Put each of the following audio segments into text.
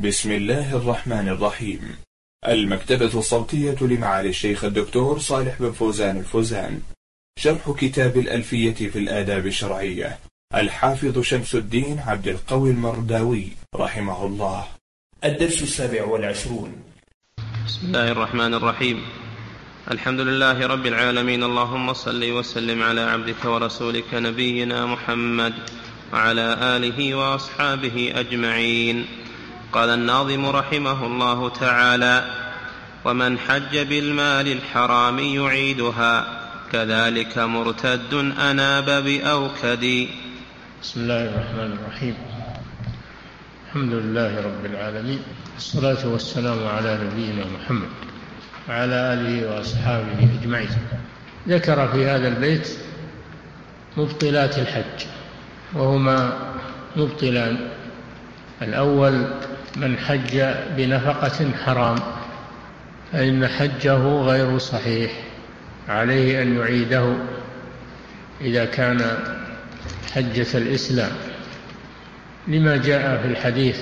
بسم الله الرحمن الرحيم. المكتبة الصوتية لمعالي الشيخ الدكتور صالح بن فوزان الفوزان. شرح كتاب الألفية في الآداب الشرعية، الحافظ شمس الدين عبد القوي المرداوي رحمه الله. الدرس 27. بسم الله الرحمن الرحيم. الحمد لله رب العالمين، اللهم صل وسلم على عبدك ورسولك نبينا محمد وعلى آله وأصحابه أجمعين. قال الناظم رحمه الله تعالى: ومن حج بالمال الحرام يعيدها، كذلك مرتد أناب بأوكد. بسم الله الرحمن الرحيم. الحمد لله رب العالمين، والصلاة والسلام على نبينا محمد وعلى آله وأصحابه أجمعين. ذكر في هذا البيت مبطلات الحج، وهما مبطلان: الأول من حج بنفقة حرام فإن حجه غير صحيح، عليه أن يعيده إذا كان حجة الإسلام، لما جاء في الحديث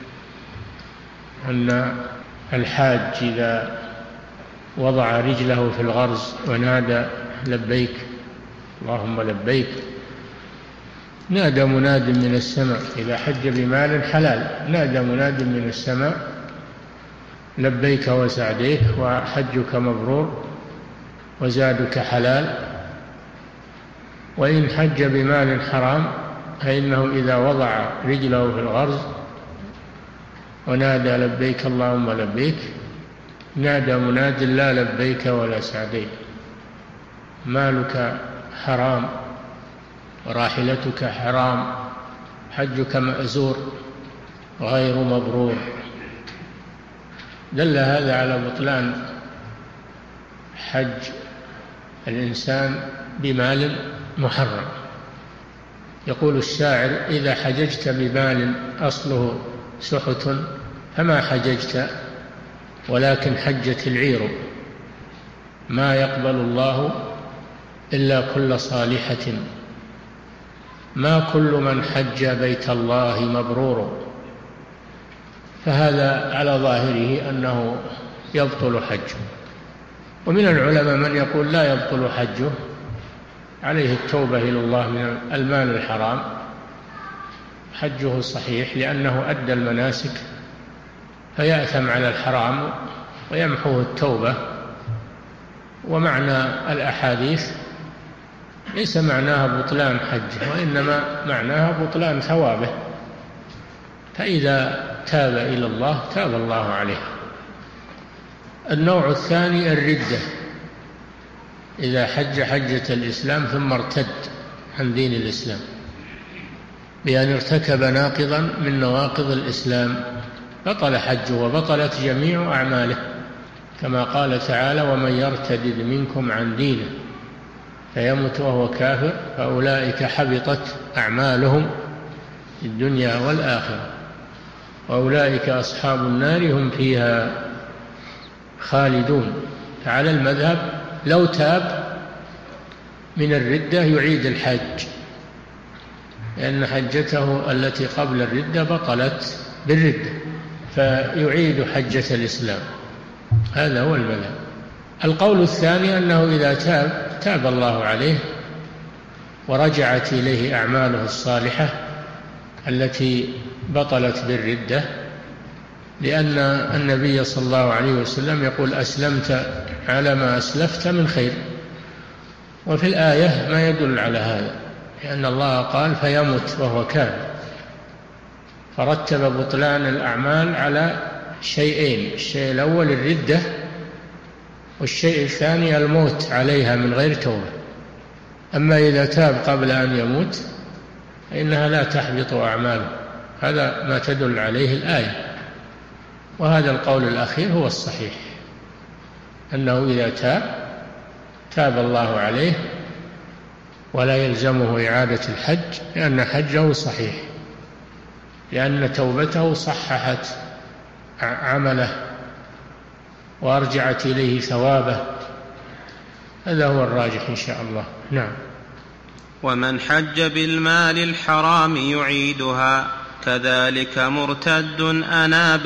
أن الحاج إذا وضع رجله في الغرز ونادى لبيك اللهم لبيك، نادى مناد من السماء. إذا حج بمال حلال نادى مناد من السماء لبيك وسعديك وحجك مبرور وزادك حلال. وإن حج بمال حرام فإنه إذا وضع رجله في الغرز ونادى لبيك اللهم لبيك، نادى مناد لا لبيك ولا سعديك، مالك حرام وراحلتك حرام، حجك مأزور غير مبرور. دل هذا على بطلان حج الإنسان بمال محرم. يقول الشاعر: إذا حججت بمال أصله سحت فما حججت ولكن حجت العير، ما يقبل الله إلا كل صالحة، ما كل من حج بيت الله مبرور. فهذا على ظاهره أنه يبطل حجه. ومن العلماء من يقول لا يبطل حجه، عليه التوبة إلى الله من المال الحرام، حجه صحيح لأنه أدى المناسك، فيأثم على الحرام ويمحوه التوبة. ومعنى الأحاديث ليس معناها بطلان حجه، وإنما معناها بطلان ثوابه، فإذا تاب إلى الله تاب الله عليه. النوع الثاني الردة، إذا حج حجة الإسلام ثم ارتد عن دين الإسلام بأن ارتكب ناقضا من نواقض الإسلام، بطل حجه وبطلت جميع أعماله، كما قال تعالى: ومن يرتد منكم عن دينه فيمت وهو كافر فأولئك حبطت أعمالهم في الدنيا والآخرة وأولئك أصحاب النار هم فيها خالدون. فعلى المذهب لو تاب من الردة يعيد الحج، لأن حجته التي قبل الردة بطلت بالردة، فيعيد حجة الإسلام. هذا هو المذهب. القول الثاني أنه إذا تاب الله عليه ورجعت إليه أعماله الصالحة التي بطلت بالردة، لأن النبي صلى الله عليه وسلم يقول: أسلمت على ما أسلفت من خير. وفي الآية ما يدل على هذا، لأن الله قال: فيمت وهو كافر، فرتب بطلان الأعمال على شيئين: الشيء الأول الردة، والشيء الثاني الموت عليها من غير توبة. أما إذا تاب قبل أن يموت فإنها لا تحبط أعماله، هذا ما تدل عليه الآية. وهذا القول الأخير هو الصحيح، أنه إذا تاب الله عليه ولا يلزمه إعادة الحج، لأن حجه صحيح، لأن توبته صححت عمله وأرجعت إليه ثوابه. هذا هو الراجح إن شاء الله. نعم. ومن حج بالمال الحرام يعيدها، كذلك مرتد أناب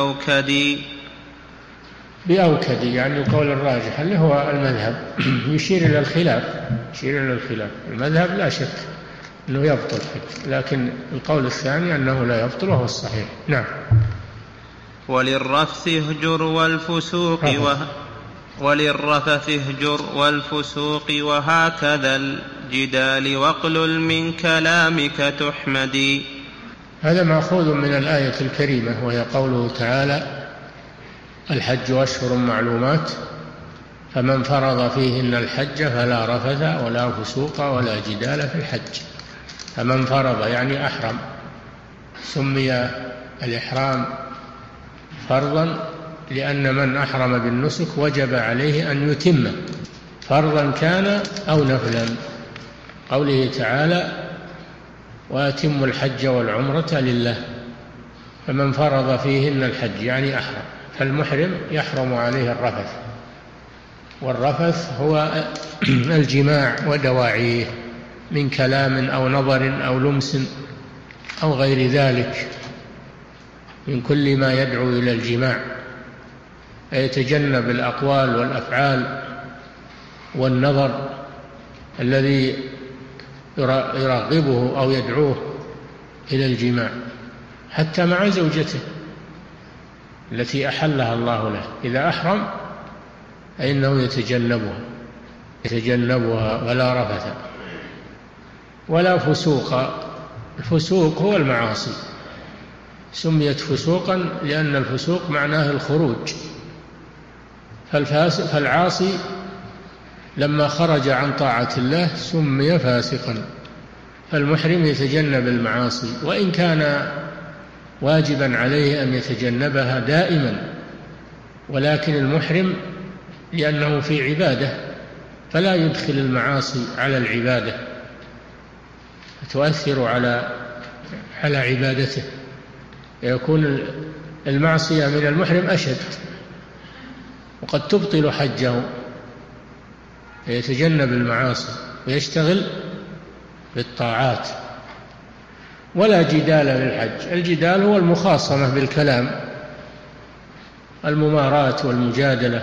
بأوكد يعني القول الراجح اللي هو المذهب يشير إلى الخلاف. المذهب لا شك أنه يبطل حج، لكن القول الثاني أنه لا يبطل وهو الصحيح. نعم. وللرفث اهجر والفسوق وهكذا الجدال واقلل من كلامك تحمدي. هذا مأخوذ من الآية الكريمة، وهي قوله تعالى: الحج أشهر معلومات فمن فرض فيهن الحج فلا رفث ولا فسوق ولا جدال في الحج. فمن فرض يعني أحرم، سمي الإحرام فرضا لأن من أحرم بالنسك وجب عليه أن يتم، فرضا كان أو نفلا. قوله تعالى: وأتموا الحج والعمرة لله. فمن فرض فيهن الحج يعني أحرم، فالمحرم يحرم عليه الرفث، والرفث هو الجماع ودواعيه من كلام أو نظر أو لمس أو غير ذلك من كل ما يدعو إلى الجماع، يتجنب الأقوال والأفعال والنظر الذي يرغبه أو يدعوه إلى الجماع، حتى مع زوجته التي أحلها الله له. إذا أحرم فإنه يتجنبها ولا رفث ولا فسوق. الفسوق هو المعاصي، سميت فسوقا لأن الفسوق معناه الخروج، فالعاصي لما خرج عن طاعة الله سمي فاسقا. فالمحرم يتجنب المعاصي، وإن كان واجبا عليه أن يتجنبها دائما، ولكن المحرم لأنه في عبادة فلا يدخل المعاصي على العبادة تؤثر على عبادته، يكون المعصية من المحرم أشد وقد تبطل حجه. يتجنب المعاصي ويشتغل بالطاعات. ولا جدال للحج، الجدال هو المخاصمة بالكلام، المماراة والمجادلة،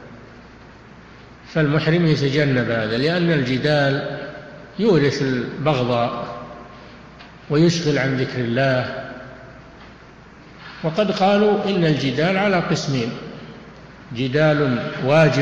فالمحرم يتجنب هذا، لأن الجدال يورث البغضاء ويشغل عن ذكر الله. وقد قالوا إن الجدال على قسمين: جدال واجب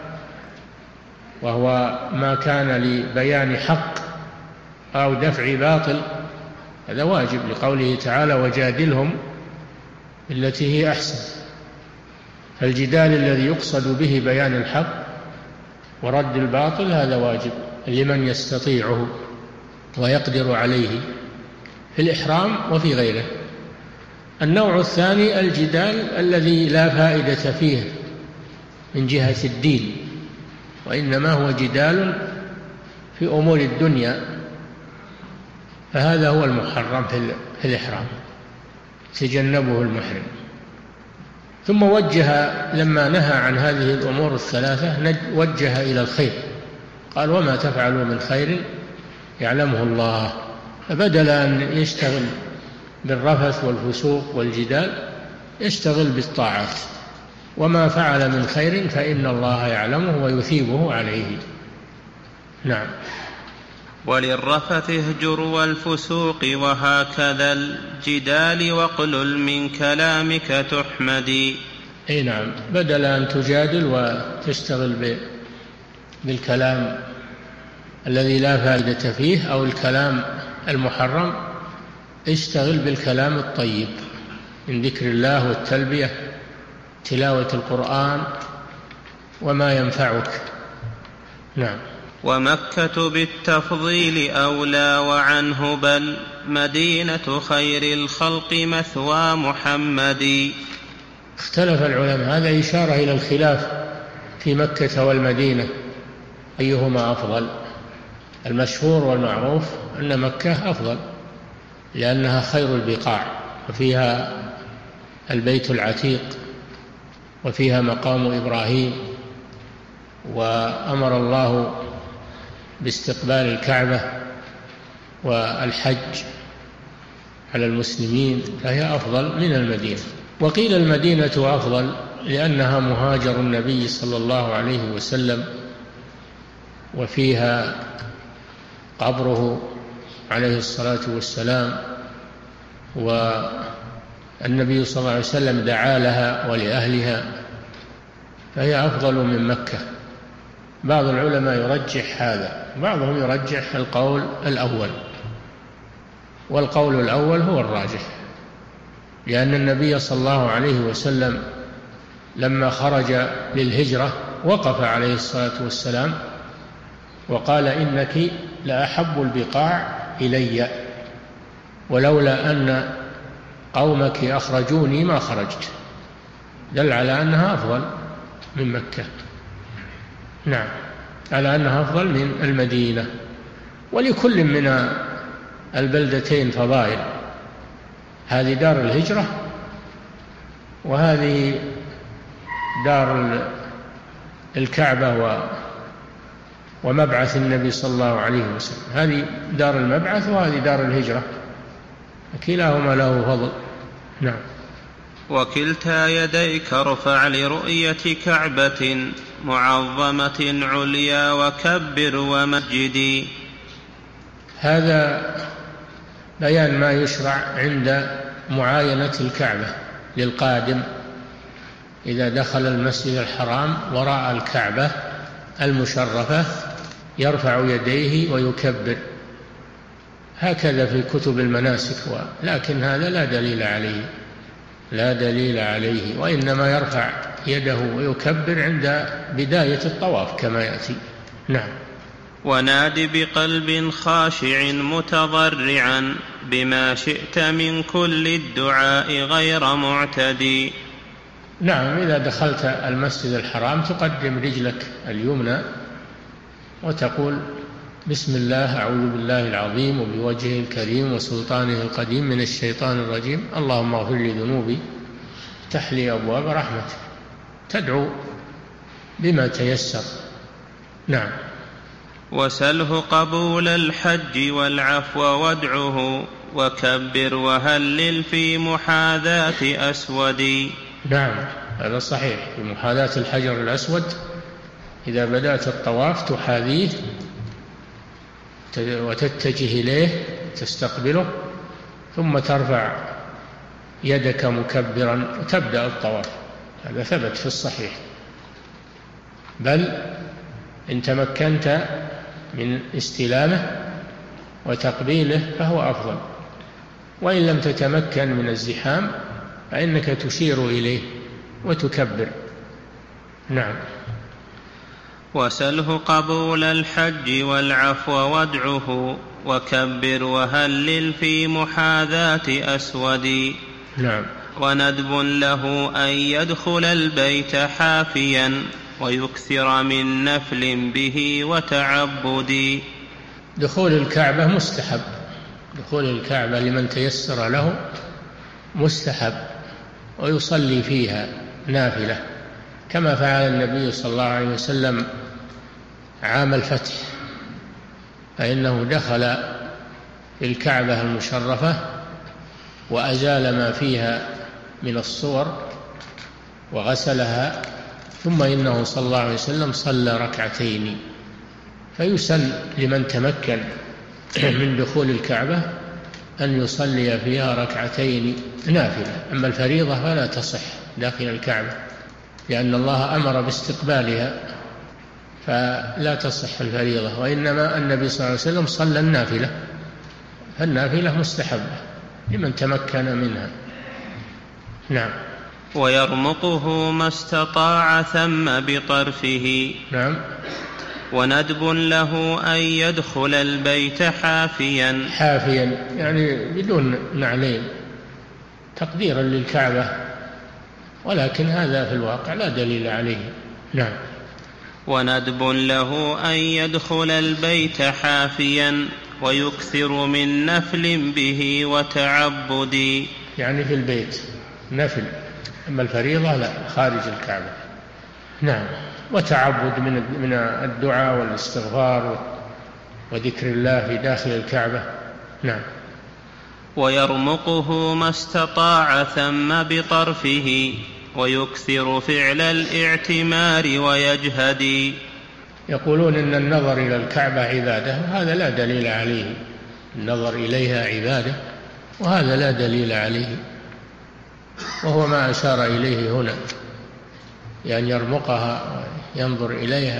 وهو ما كان لبيان حق أو دفع باطل، هذا واجب لقوله تعالى: وجادلهم بالتي هي أحسن. فالجدال الذي يقصد به بيان الحق ورد الباطل هذا واجب لمن يستطيعه ويقدر عليه في الإحرام وفي غيره. النوع الثاني الجدال الذي لا فائدة فيه من جهة الدين، وإنما هو جدال في أمور الدنيا، فهذا هو المحرم في الإحرام، تجنبه المحرم. ثم وجه لما نهى عن هذه الأمور الثلاثة وجه إلى الخير، قال: وما تفعلوا من خير يعلمه الله. فبدل أن يشتغل بالرفث والفسوق والجدال يشتغل بالطاعات، وما فعل من خير فإن الله يعلمه ويثيبه عليه. نعم. وللرفث اهجر والفسوق وهكذا الجدال واقلل من كلامك تحمدي. أي نعم، بدل أن تجادل وتشتغل بالكلام الذي لا فائدة فيه أو الكلام المحرم، اشتغل بالكلام الطيب من ذكر الله والتلبية، تلاوة القرآن وما ينفعك. نعم. ومكة بالتفضيل أولى وعنه بل مدينة خير الخلق مثوى محمد. اختلف العلماء، هذا إشارة إلى الخلاف في مكة والمدينة أيهما أفضل. المشهور والمعروف أن مكة أفضل لأنها خير البقاع، وفيها البيت العتيق وفيها مقام إبراهيم، وأمر الله باستقبال الكعبة والحج على المسلمين فهي أفضل من المدينة. وقيل المدينة أفضل لأنها مهاجر النبي صلى الله عليه وسلم، وفيها قبره عليه الصلاة والسلام، والنبي صلى الله عليه وسلم دعا لها ولأهلها، فهي أفضل من مكة. بعض العلماء يرجح هذا، بعضهم يرجح القول الأول، والقول الأول هو الراجح، لأن النبي صلى الله عليه وسلم لما خرج للهجرة وقف عليه الصلاة والسلام وقال: إنك لأحب البقاع إلي، ولولا أن قومك أخرجوني ما خرجت. دل على أنها أفضل من مكة. نعم، على أنها أفضل من المدينة. ولكل من البلدتين فضائل، هذه دار الهجرة وهذه دار الكعبة ومبعث النبي صلى الله عليه وسلم. هذه دار المبعث وهذه دار الهجرة، كلاهما له فضل. نعم. وكلتا يديك ارفع لرؤية كعبة معظمة عليا وكبر ومجدي. هذا بيان ما يشرع عند معاينة الكعبة للقادم إذا دخل المسجد الحرام وراء الكعبة المشرفة يرفع يديه ويكبر، هكذا في كتب المناسك، لكن هذا لا دليل عليه، وإنما يرفع يده ويكبر عند بداية الطواف كما يأتي. نعم. وناد بقلب خاشع متضرعا بما شئت من كل الدعاء غير معتدي. نعم، إذا دخلت المسجد الحرام تقدم رجلك اليمنى وتقول: بسم الله، أعوذ بالله العظيم وبوجهه الكريم وسلطانه القديم من الشيطان الرجيم، اللهم اغفر لي ذنوبي، افتح لي أبواب رحمتك. تدعو بما تيسر. نعم. وسله قبول الحج والعفو وادعه وكبر وهلل في محاذاة أسود. نعم، هذا صحيح. في محاذاة الحجر الأسود إذا بدأت الطواف تحاذيه وتتجه إليه تستقبله، ثم ترفع يدك مكبرا وتبدأ الطواف. هذا ثبت في الصحيح. بل إن تمكنت من استلامه وتقبيله فهو أفضل، وإن لم تتمكن من الزحام فإنك تشير إليه وتكبر. نعم. وسله قبول الحج والعفو وادعه وكبر وهلل في محاذاة أسود. نعم. وندب له أن يدخل البيت حافيا ويكثر من نفل به وتعبد. دخول الكعبة مستحب، دخول الكعبة لمن تيسر له مستحب، ويصلي فيها نافلة كما فعل النبي صلى الله عليه وسلم عام الفتح، فإنه دخل الكعبة المشرفة وأزال ما فيها من الصور وغسلها، ثم إنه صلى الله عليه وسلم صلى ركعتين. فيسن لمن تمكن من دخول الكعبة أن يصلي فيها ركعتين نافلة. أما الفريضة فلا تصح داخل الكعبة، لأن الله أمر باستقبالها، فلا تصح الفريضة، وإنما النبي صلى الله عليه وسلم صلى النافلة، فالنافلة مستحبة لمن تمكن منها. نعم. ويرمقه ما استطاع ثم بطرفه. نعم. وندب له أن يدخل البيت حافيا. حافيا يعني بدون نعلين تقديرا للكعبة، ولكن هذا في الواقع لا دليل عليه. نعم. وندب له أن يدخل البيت حافيا ويكثر من نفل به وتعبد. يعني في البيت نفل، أما الفريضة لا، خارج الكعبة. نعم. وتعبد من الدعاء والاستغفار وذكر الله في داخل الكعبة. نعم. ويرمقه ما استطاع ثم بطرفه ويكثر فعل الاعتمار ويجهد. يقولون إن النظر إلى الكعبة عبادة، وهذا لا دليل عليه. النظر إليها عبادة وهذا لا دليل عليه، وهو ما أشار إليه هنا، يعني يرمقها وينظر إليها.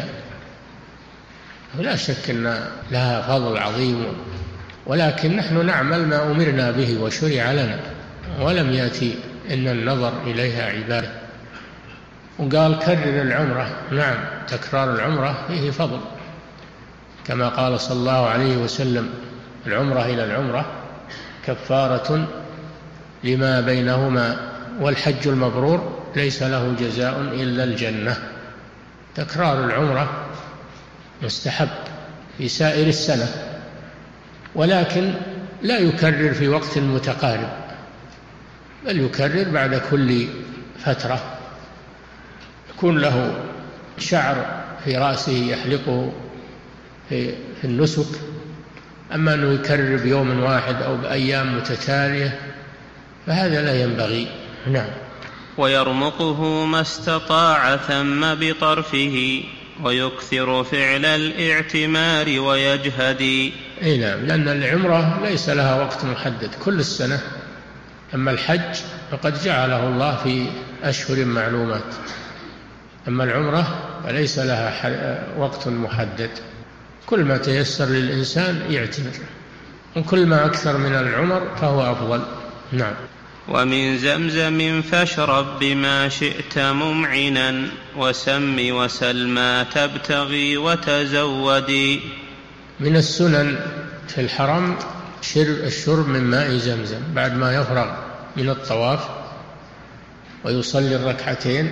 لا شك أن لها فضل عظيم، ولكن نحن نعمل ما أمرنا به وشرع لنا، ولم يأتي إن النظر إليها عبادة. وقال كرر العمرة، نعم تكرار العمرة فيه فضل، كما قال صلى الله عليه وسلم: العمرة إلى العمرة كفارة لما بينهما، والحج المبرور ليس له جزاء إلا الجنة. تكرار العمرة مستحب في سائر السنة، ولكن لا يكرر في وقت متقارب، بل يكرر بعد كل فترة، يكون له شعر في رأسه يحلقه في النسك. أما أنه يكرر بيوم واحد أو بأيام متتالية فهذا لا ينبغي. نعم. ويرمقه ما استطاع ثم بطرفه ويكثر فعل الاعتمار ويجهد. نعم، لأن العمرة ليس لها وقت محدد كل السنة، أما الحج فقد جعله الله في أشهر معلومات، أما العمرة فليس لها وقت محدد، كل ما تيسر للإنسان يعتمر، وكل ما أكثر من العمر فهو أفضل. نعم. ومن زمزم فاشرب بما شئت ممعنا وسم وسل ما تبتغي وتزودي. من السنن في الحرم الشرب من ماء زمزم بعد ما يفرغ من الطواف ويصلي الركعتين،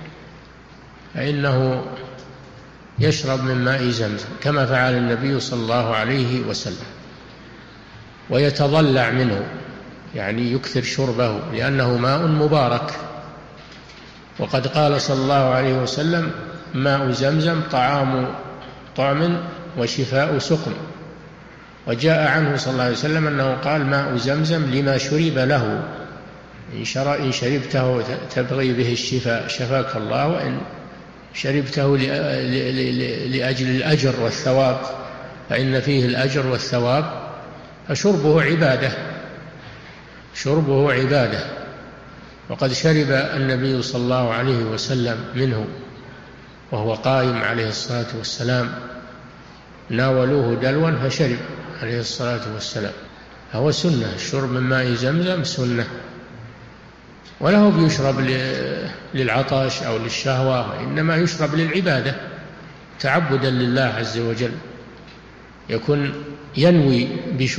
فإنه يشرب من ماء زمزم كما فعل النبي صلى الله عليه وسلم، ويتضلع منه، يعني يكثر شربه لأنه ماء مبارك. وقد قال صلى الله عليه وسلم: ماء زمزم طعم وشفاء سقم. وجاء عنه صلى الله عليه وسلم أنه قال: ماء زمزم لما شرب له، إن شربته تبغي به الشفاء شفاك الله، وإن شربته لأجل الأجر والثواب فإن فيه الأجر والثواب، فشربه عبادة، شربه عبادة. وقد شرب النبي صلى الله عليه وسلم منه وهو قائم عليه الصلاة والسلام، ناولوه دلوا فشرب عليه الصلاة والسلام. هو سنة، الشرب من ماء زمزم سنة، وله بيشرب للعطش أو للشهوة، وإنما يشرب للعبادة تعبدا لله عز وجل، يكون ينوي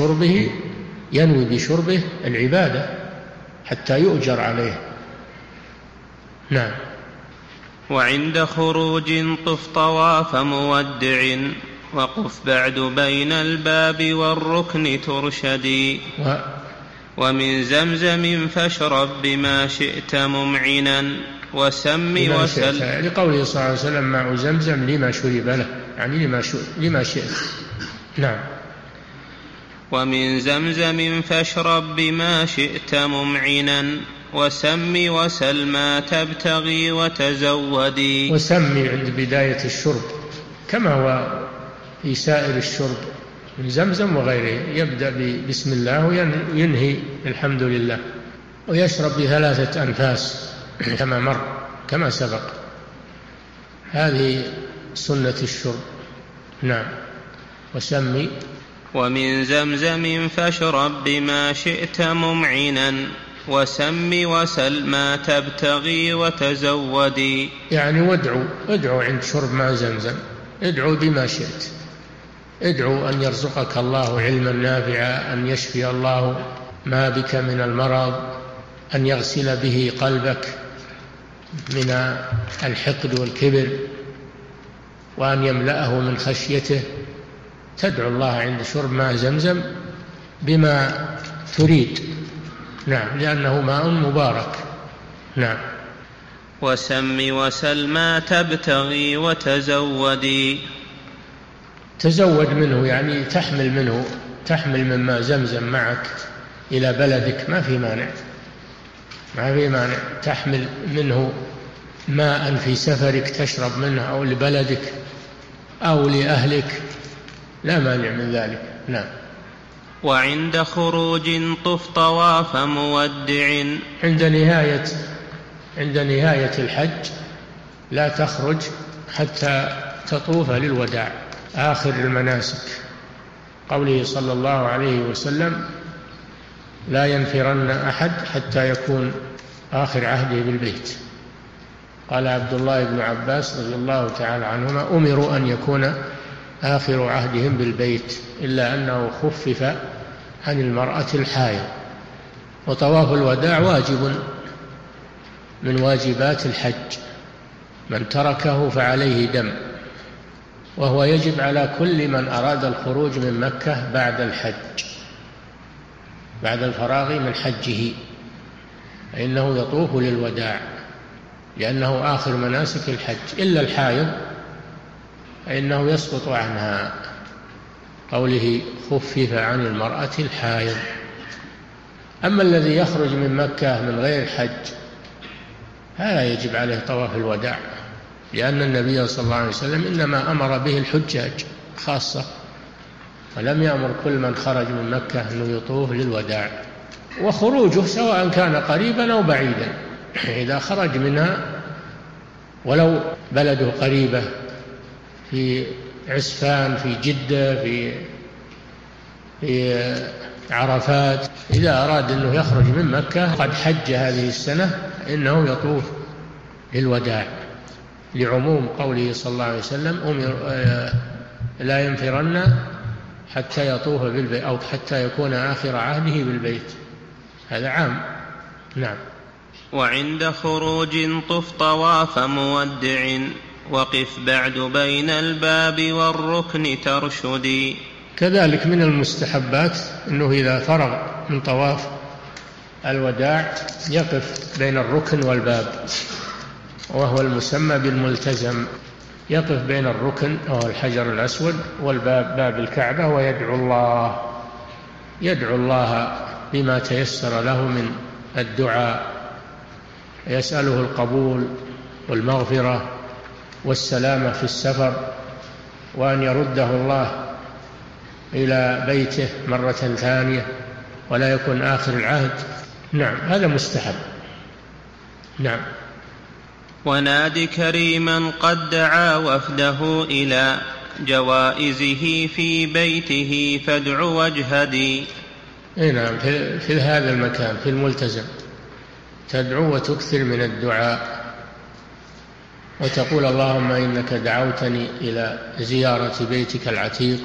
بشربه العبادة حتى يؤجر عليه. نعم. وعند خروج طف طواف مودع وقف بعد بين الباب والركن ترشدي. ومن زمزم فاشرب بما شئت ممعنا وسم وسل، لقوله صلى الله عليه وسلم: ماء زمزم لما شرب له، يعني لما شئت. نعم. ومن زمزم فاشرب بما شئت ممعنا وسم وسل ما تبتغي وتزودي. وسمي عند بداية الشرب كما هو في سائر الشرب من زمزم وغيره، يبدأ بسم الله وينهي الحمد لله، ويشرب ب3 أنفاس كما سبق. هذه سنة الشرب. نعم. وسمي. ومن زمزم فاشرب بما شئت ممعنا وسم وسل ما تبتغي وتزودي. يعني وادعو عند شرب ماء زمزم، ادعو بما شئت، ادعو أن يرزقك الله علما نافعا، أن يشفي الله ما بك من المرض، أن يغسل به قلبك من الحقد والكبر، وأن يملأه من خشيته. تدعو الله عند شرب ماء زمزم بما تريد. نعم، لأنه ماء مبارك. نعم. وسم وسل ما تبتغي وتزودي. تزود منه يعني تحمل من ماء زمزم معك إلى بلدك ما في مانع تحمل منه ماء في سفرك تشرب منه، أو لبلدك أو لأهلك، لا مانع من ذلك. نعم. وعند خروج طف طواف مودع. عند نهاية الحج لا تخرج حتى تطوف للوداع، آخر المناسك، قوله صلى الله عليه وسلم: لا ينفرن أحد حتى يكون آخر عهده بالبيت. قال عبد الله بن عباس رضي الله تعالى عنهما: أمروا أن يكون آخر عهدهم بالبيت، إلا أنه خفف عن المرأة الحائض. وطواف الوداع واجب من واجبات الحج، من تركه فعليه دم، وهو يجب على كل من أراد الخروج من مكة بعد الحج، بعد الفراغ من حجه، فإنه يطوف للوداع لأنه آخر مناسك الحج، إلا الحائض فإنه يسقط عنها، قوله خفف عن المرأة الحائض. أما الذي يخرج من مكة من غير حج هذا يجب عليه طواف الوداع، لأن النبي صلى الله عليه وسلم إنما أمر به الحجاج خاصة، ولم يأمر كل من خرج من مكة أنه يطوف للوداع. وخروجه سواء كان قريبا أو بعيدا، إذا خرج منها ولو بلده قريبة في عسفان، في جدة، في عرفات، إذا أراد أنه يخرج من مكة قد حج هذه السنة إنه يطوف للوداع، لعموم قوله صلى الله عليه وسلم: لا ينفرن حتى يطوف بالبيت، أو حتى يكون آخر عهده بالبيت، هذا عام. نعم. وعند خروج طف طواف مودع، وقف بعد بين الباب والركن ترشدي. كذلك من المستحبات أنه إذا فرغ من طواف الوداع يقف بين الركن والباب، وهو المسمى بالملتزم، يقف بين الركن وهو الحجر الأسود والباب باب الكعبة، يدعو الله بما تيسر له من الدعاء، يسأله القبول والمغفرة والسلامة في السفر، وأن يرده الله إلى بيته مرة ثانية ولا يكون آخر العهد. نعم، هذا مستحب. نعم. وناد كريما قد دعا وفده إلى جوائزه في بيته فادع واجهدي. نعم، في هذا المكان في الملتزم تدعو وتكثر من الدعاء، وتقول: اللهم إنك دعوتني إلى زيارة بيتك العتيق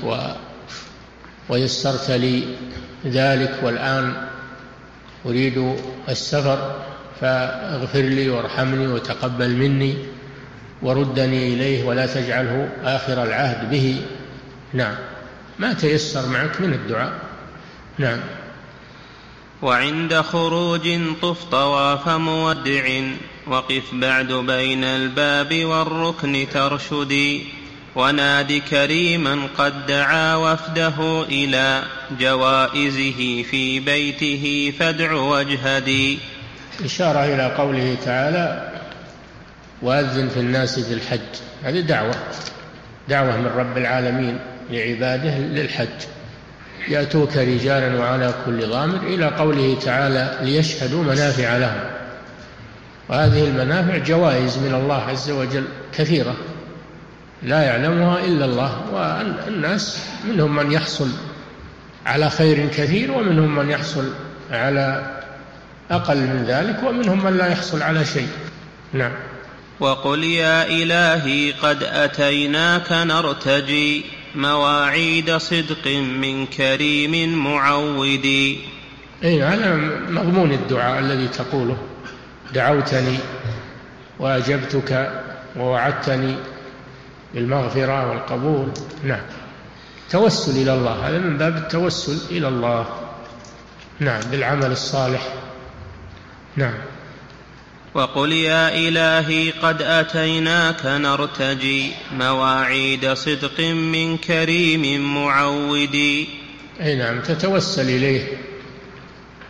ويسرت لي ذلك، والآن أريد السفر، فاغفر لي وارحمني وتقبل مني وردني إليه ولا تجعله آخر العهد به. نعم، ما تيسر معك من الدعاء. نعم. وعند خروج طف طواف مودع، وقف بعد بين الباب والركن ترشدي. وناد كريما قد دعا وفده إلى جوائزه في بيته فادع واجهدي. إشارة إلى قوله تعالى: وأذن في الناس بالحج. هذه دعوة من رب العالمين لعباده للحج، يأتوك رجالا وعلى كل ضامر، إلى قوله تعالى: ليشهدوا منافع لهم. وهذه المنافع جوائز من الله عز وجل كثيرة لا يعلمها إلا الله، والناس منهم من يحصل على خير كثير، ومنهم من يحصل على أقل من ذلك، ومنهم من لا يحصل على شيء. نعم. وقل يا إلهي قد أتيناك نرتجي مواعيد صدق من كريم معودي. هذا مضمون الدعاء الذي تقوله: دعوتني وأجبتك ووعدتني بالمغفرة والقبول. نعم، توسل إلى الله، هذا من باب التوسل إلى الله. نعم، بالعمل الصالح. نعم. وقل يا إلهي قد أتيناك نرتجي مواعيد صدق من كريم معودي. نعم، تتوسل إليه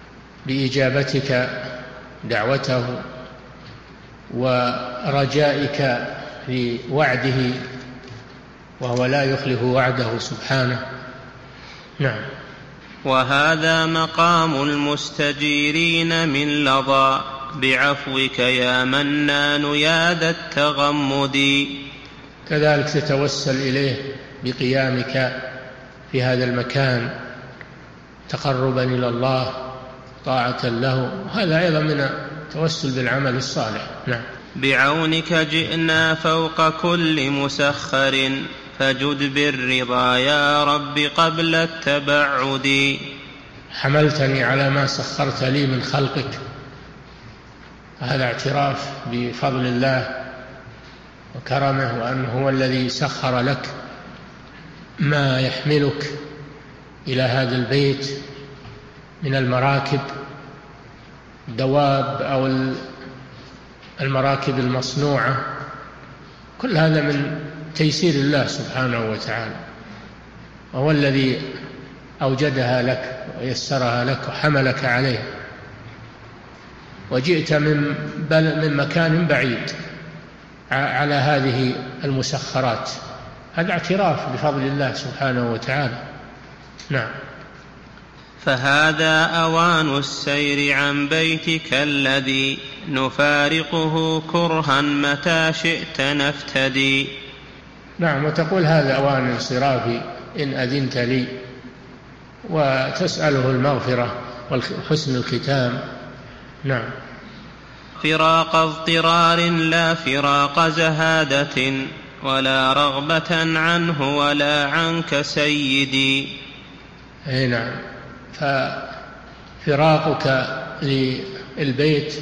بإجابتك دعوته ورجائك في وعده، وهو لا يخلف وعده سبحانه. نعم. وهذا مقام المستجيرين من لظى بعفوك يا منان يا ذا التغمد. كذلك تتوسل إليه بقيامك في هذا المكان تقربا إلى الله طاعة له، هذا أيضا من التوسل بالعمل الصالح. نعم. بعونك جئنا فوق كل مسخر فجد بالرضا يا رب قبل التبعد. حملتني على ما سخرت لي من خلقك، هذا اعتراف بفضل الله وكرمه، وأنه هو الذي سخر لك ما يحملك إلى هذا البيت من المراكب، الدواب أو المراكب المصنوعة، كل هذا من تيسير الله سبحانه وتعالى، وهو الذي أوجدها لك ويسرها لك وحملك عليها، وجئت من مكان بعيد على هذه المسخرات، هذا اعتراف بفضل الله سبحانه وتعالى. نعم. فهذا أوان السير عن بيتك الذي نفارقه كرها متى شئت نفتدي. نعم. وتقول هذا أوان انصرافي إن أذنت لي، وتسأله المغفرة وحسن الختام. نعم. فراق اضطرار لا فراق زهادة ولا رغبة عنه ولا عنك سيدي. أي نعم. ففراقك للبيت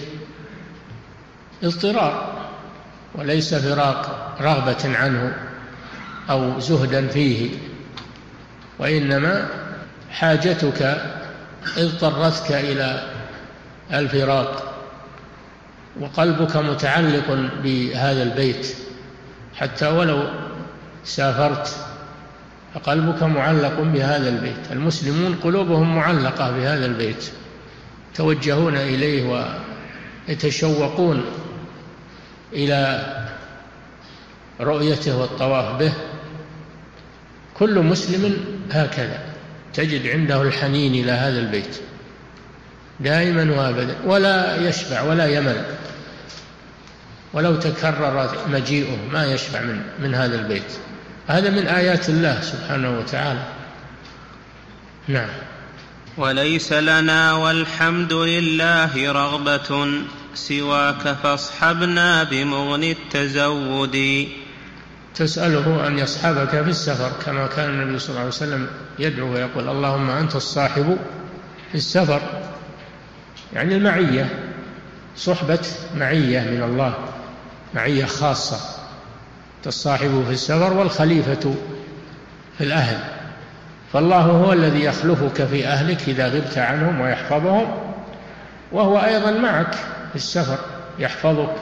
اضطرار وليس فراق رغبة عنه أو زهدا فيه، وإنما حاجتك اضطرتك إلى الفراق، وقلبك متعلق بهذا البيت، حتى ولو سافرت فقلبك معلق بهذا البيت. المسلمون قلوبهم معلقة بهذا البيت، توجهون إليه ويتشوقون إلى رؤيته والطواف به. كل مسلم هكذا تجد عنده الحنين إلى هذا البيت دائما وابدا، ولا يشبع ولا يمل، ولو تكرر مجيئه ما يشبع من هذا البيت. هذا من آيات الله سبحانه وتعالى. نعم. وليس لنا والحمد لله رغبة سواك فاصحبنا بمغني التزود. تسأله أن يصحبك في السفر، كما كان النبي صلى الله عليه وسلم يدعو ويقول اللهم أنت الصاحب في السفر، يعني المعية، صحبة معية من الله، معية خاصة، الصاحب في السفر والخليفة في الأهل، فالله هو الذي يخلفك في أهلك إذا غبت عنهم ويحفظهم، وهو أيضا معك في السفر يحفظك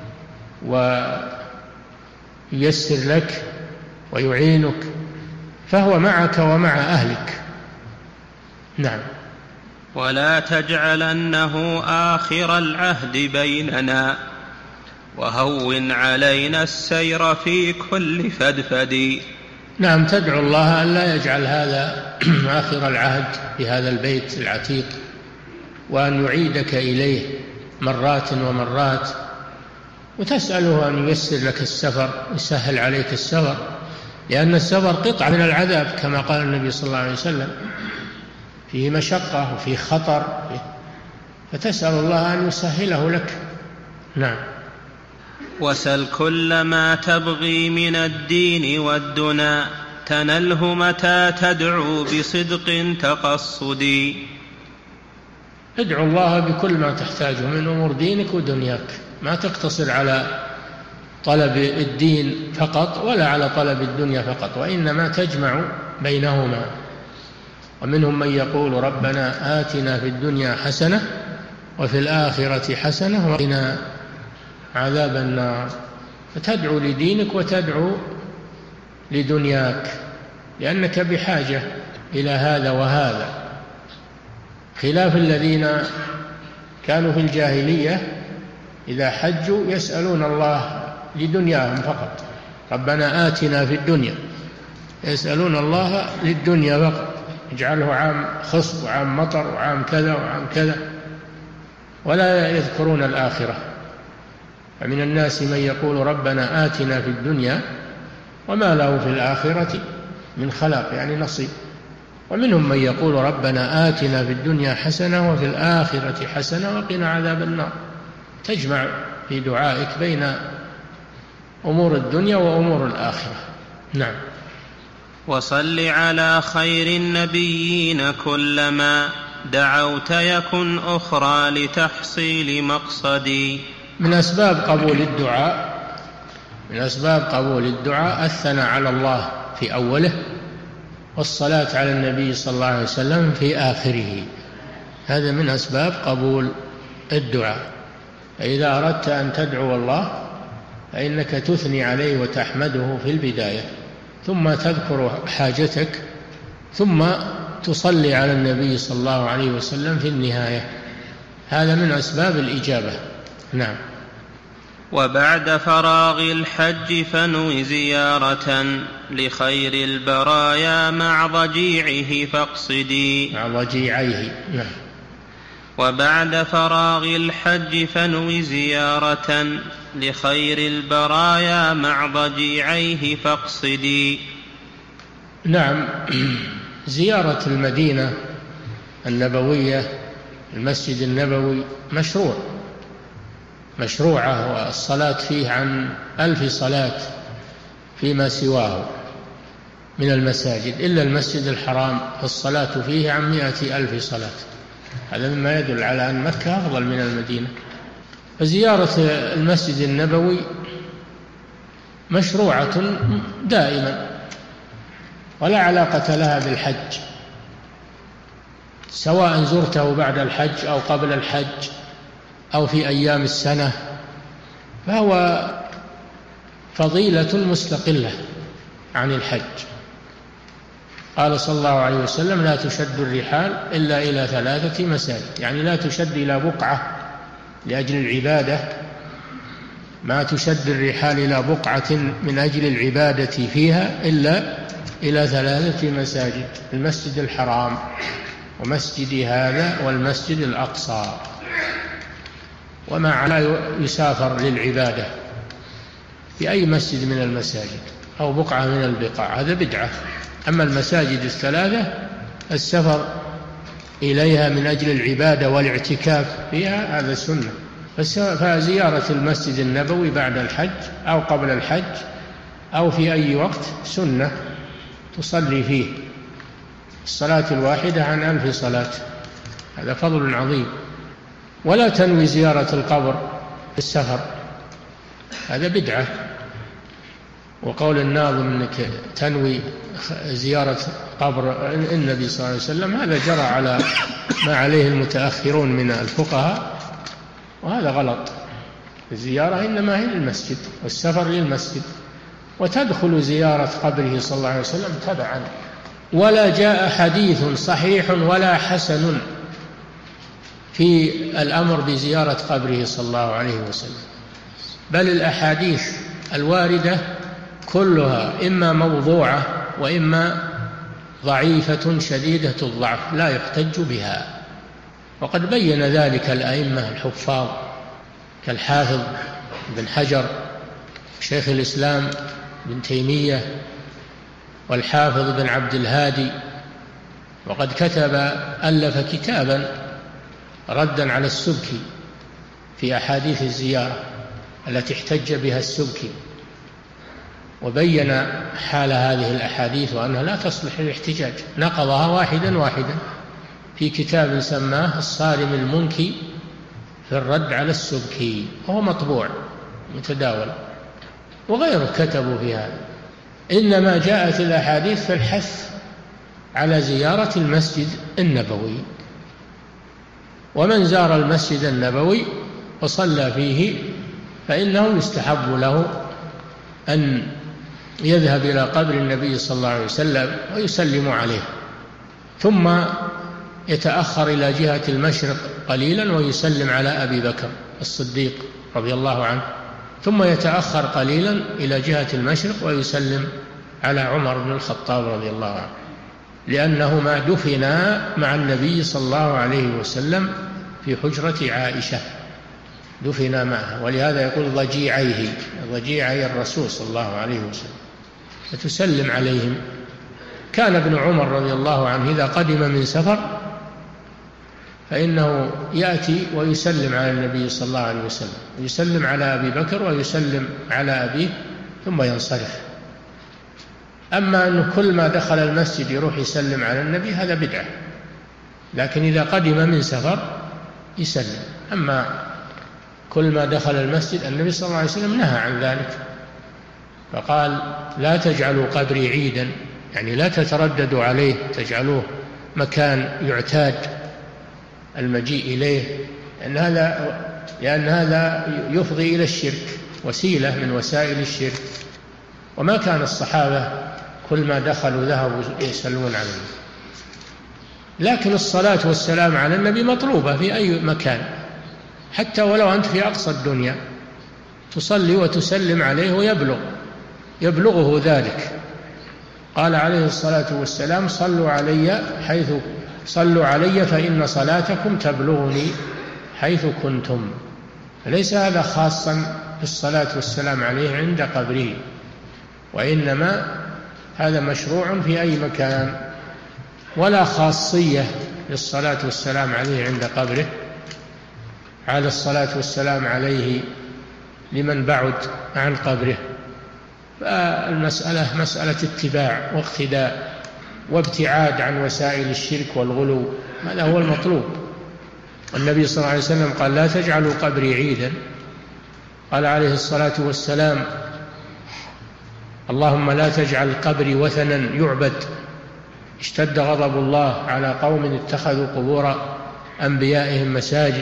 وييسر لك ويعينك، فهو معك ومع أهلك. نعم. ولا تجعلنه آخر العهد بيننا وهون علينا السير في كل فدفد. نعم. تدعو الله أن لا يجعل هذا آخر العهد بهذا البيت العتيق، وأن يعيدك إليه مرات ومرات، وتسأله أن ييسر لك السفر، يسهل عليك السفر، لأن السفر قطعة من العذاب كما قال النبي صلى الله عليه وسلم، فيه مشقة وفيه خطر، فتسأل الله أن يسهله لك. نعم. وسل كل ما تبغي من الدين والدنا تنله متى تدعو بصدق تقصدي. ادعو الله بكل ما تحتاجه من أمور دينك ودنياك، ما تقتصر على طلب الدين فقط ولا على طلب الدنيا فقط، وإنما تجمع بينهما. ومنهم من يقول ربنا آتنا في الدنيا حسنة وفي الآخرة حسنة وقنا عذاب النار. فتدعو لدينك وتدعو لدنياك، لأنك بحاجة إلى هذا وهذا، خلاف الذين كانوا في الجاهلية إذا حجوا يسألون الله لدنياهم فقط، ربنا آتنا في الدنيا، يسألون الله للدنيا فقط، يجعله عام خصب وعام مطر وعام كذا وعام كذا، ولا يذكرون الآخرة. فمن الناس من يقول ربنا آتنا في الدنيا وما له في الآخرة من خلاق، يعني نصيب. ومنهم من يقول ربنا آتنا في الدنيا حسنة وفي الآخرة حسنة وقنا عذاب النار. تجمع في دعائك بين أمور الدنيا وأمور الآخرة. نعم. وصل على خير النبيين كلما دعوت يكن أخرى لتحصيل مقصدي. من أسباب قبول الدعاء الثناء على الله في أوله، والصلاة على النبي صلى الله عليه وسلم في آخره. هذا من أسباب قبول الدعاء. فإذا أردت أن تدعو الله فإنك تثني عليه وتحمده في البداية، ثم تذكر حاجتك، ثم تصلي على النبي صلى الله عليه وسلم في النهاية. هذا من أسباب الإجابة. نعم. وبعد فراغ الحج فانو زيارة لخير البرايا مع ضجيعه فاقصدي. مع ضجيعيه. نعم. وبعد فراغ الحج فانو زيارة لخير البرايا مع ضجيعيه فاقصدي. نعم. زيارة المدينة النبوية، المسجد النبوي، مشروعة، والصلاة فيه عن 1000 صلاة فيما سواه من المساجد، إلا المسجد الحرام الصلاة فيه عن 100,000 صلاة. هذا مما يدل على أن مكة أفضل من المدينة. فزيارة المسجد النبوي مشروعة دائما، ولا علاقة لها بالحج، سواء زرته بعد الحج أو قبل الحج أو في أيام السنة، فهو فضيلة مستقلة عن الحج. قال صلى الله عليه وسلم: لا تشد الرحال إلا إلى 3 مساجد، يعني لا تشد إلى بقعة لأجل العبادة، ما تشد الرحال إلى بقعة من أجل العبادة فيها إلا إلى 3 مساجد: المسجد الحرام ومسجد هذا والمسجد الأقصى. وما على يسافر للعبادة في أي مسجد من المساجد أو بقعة من البقاع، هذا بدعة. أما المساجد 3 السفر إليها من أجل العبادة والاعتكاف فيها هذا سنة. فزيارة المسجد النبوي بعد الحج أو قبل الحج أو في أي وقت سنة تصلي فيه الصلاة الواحدة عن 1000 صلاة، هذا فضل عظيم. ولا تنوي زيارة القبر في السفر، هذا بدعة. وقول الناظم أنك تنوي زيارة قبر النبي صلى الله عليه وسلم هذا جرى على ما عليه المتأخرون من الفقهاء، وهذا غلط. الزيارة إنما هي للمسجد والسفر للمسجد، وتدخل زيارة قبره صلى الله عليه وسلم تبعا. ولا جاء حديث صحيح ولا حسن في الأمر بزيارة قبره صلى الله عليه وسلم، بل الأحاديث الواردة كلها إما موضوعة وإما ضعيفة شديدة الضعف لا يحتج بها. وقد بين ذلك الأئمة الحفاظ كالحافظ بن حجر، شيخ الإسلام بن تيمية، والحافظ بن عبد الهادي. وقد ألف كتابا ردا على السبكي في أحاديث الزيارة التي احتج بها السبكي، وبين حال هذه الأحاديث وأنها لا تصلح للاحتجاج، نقضها واحدا في كتاب سماه الصارم المنكي في الرد على السبكي، وهو مطبوع متداول، وغيره كتبوا في هذا. إنما جاءت الأحاديث في الحث على زيارة المسجد النبوي، ومن زار المسجد النبوي وصلى فيه فإنه يستحب له أن يذهب إلى قبر النبي صلى الله عليه وسلم ويسلم عليه، ثم يتأخر إلى جهة المشرق قليلا ويسلم على أبي بكر الصديق رضي الله عنه، ثم يتأخر قليلا إلى جهة المشرق ويسلم على عمر بن الخطاب رضي الله عنه، لأنهما دفنا مع النبي صلى الله عليه وسلم في حجرة عائشة، دفنا معها، ولهذا يقول ضجيعي الرسول صلى الله عليه وسلم، فتسلم عليهم. كان ابن عمر رضي الله عنه إذا قدم من سفر فإنه يأتي ويسلم على النبي صلى الله عليه وسلم، يسلم على أبي بكر ويسلم على أبيه ثم ينصرف. أما أنه كل ما دخل المسجد يروح يسلم على النبي هذا بدعة، لكن إذا قدم من سفر يسلم. أما كل ما دخل المسجد النبي صلى الله عليه وسلم نهى عن ذلك، فقال لا تجعلوا قبري عيدا، يعني لا تترددوا عليه، تجعلوه مكان يعتاد المجيء إليه، لأن هذا يفضي إلى الشرك، وسيلة من وسائل الشرك. وما كان الصحابة كل ما دخلوا ذهبوا يسلمون على النبي، لكن الصلاة والسلام على النبي مطلوبة في أي مكان، حتى ولو أنت في أقصى الدنيا تصلي وتسلم عليه ويبلغه ذلك. قال عليه الصلاة والسلام صلوا علي فإن صلاتكم تبلغني حيث كنتم. ليس هذا خاصا بالصلاة والسلام عليه عند قبره، وإنما هذا مشروع في أي مكان، ولا خاصية للصلاة والسلام عليه عند قبره على الصلاة والسلام عليه لمن بعد عن قبره. فالمسألة مسألة اتباع واقتداء وابتعاد عن وسائل الشرك والغلو، هذا هو المطلوب. النبي صلى الله عليه وسلم قال لا تجعلوا قبري عيدا. قال عليه الصلاة والسلام اللهم لا تجعل قبري وثنا يعبد. اشتد غضب الله على قوم اتخذوا قبور أنبيائهم مساجد.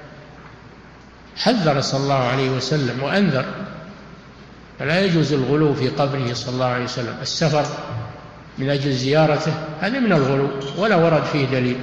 حذر صلى الله عليه وسلم وأنذر، فلا يجوز الغلو في قبره صلى الله عليه وسلم. السفر من أجل زيارته هذا من الغلو ولا ورد فيه دليل.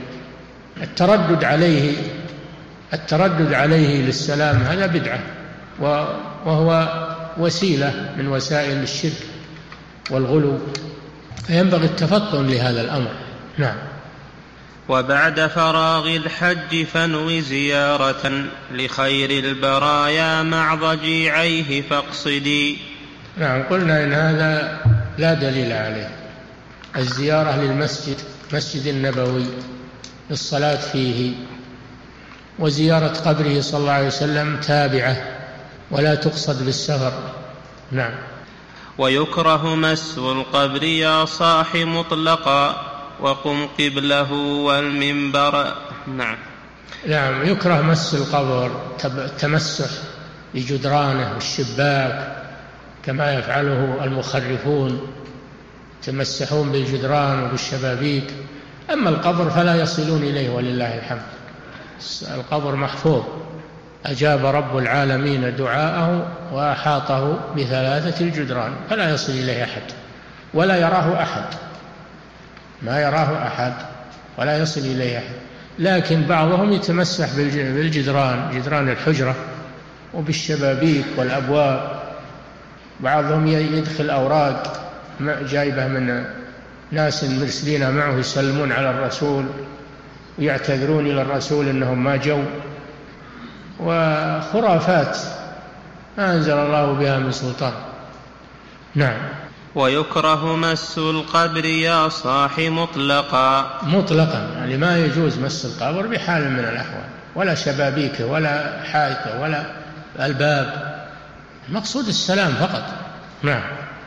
التردد عليه للسلام هذا بدعة، وهو وسيلة من وسائل الشرك والغلو، فينبغي التفطن لهذا الأمر. نعم. وبعد فراغ الحج فانو زيارة لخير البرايا مع ضجيعيه فاقصدي. نعم، قلنا إن هذا لا دليل عليه. الزيارة للمسجد مسجد النبوي للصلاة فيه، وزيارة قبره صلى الله عليه وسلم تابعة ولا تقصد بالسفر. نعم. ويكره مس القبر يا صاح مطلقا وقم قبله والمنبر. نعم. نعم، يكره مس القبر، التمسح بجدرانه والشباك كما يفعله المخرفون، يتمسحون بالجدران وبالشبابيك. أما القبر فلا يصلون إليه ولله الحمد، القبر محفوظ، أجاب رب العالمين دعاءه وأحاطه بثلاثة الجدران، فلا يصل إليه أحد ولا يراه أحد، ما يراه أحد ولا يصل إليه أحد. لكن بعضهم يتمسح بالجدران، جدران الحجرة وبالشبابيك والأبواب. بعضهم يدخل أوراق جايبة من ناس مرسلين معه يسلمون على الرسول ويعتذرون إلى الرسول أنهم ما جو، وخرافات ما أنزل الله بها من سلطان. نعم. ويكره مس القبر يا صاح مطلقا. يعني ما يجوز مس القبر بحال من الأحوال، ولا شبابيكه ولا حائطه ولا الباب، المقصود السلام فقط. نعم.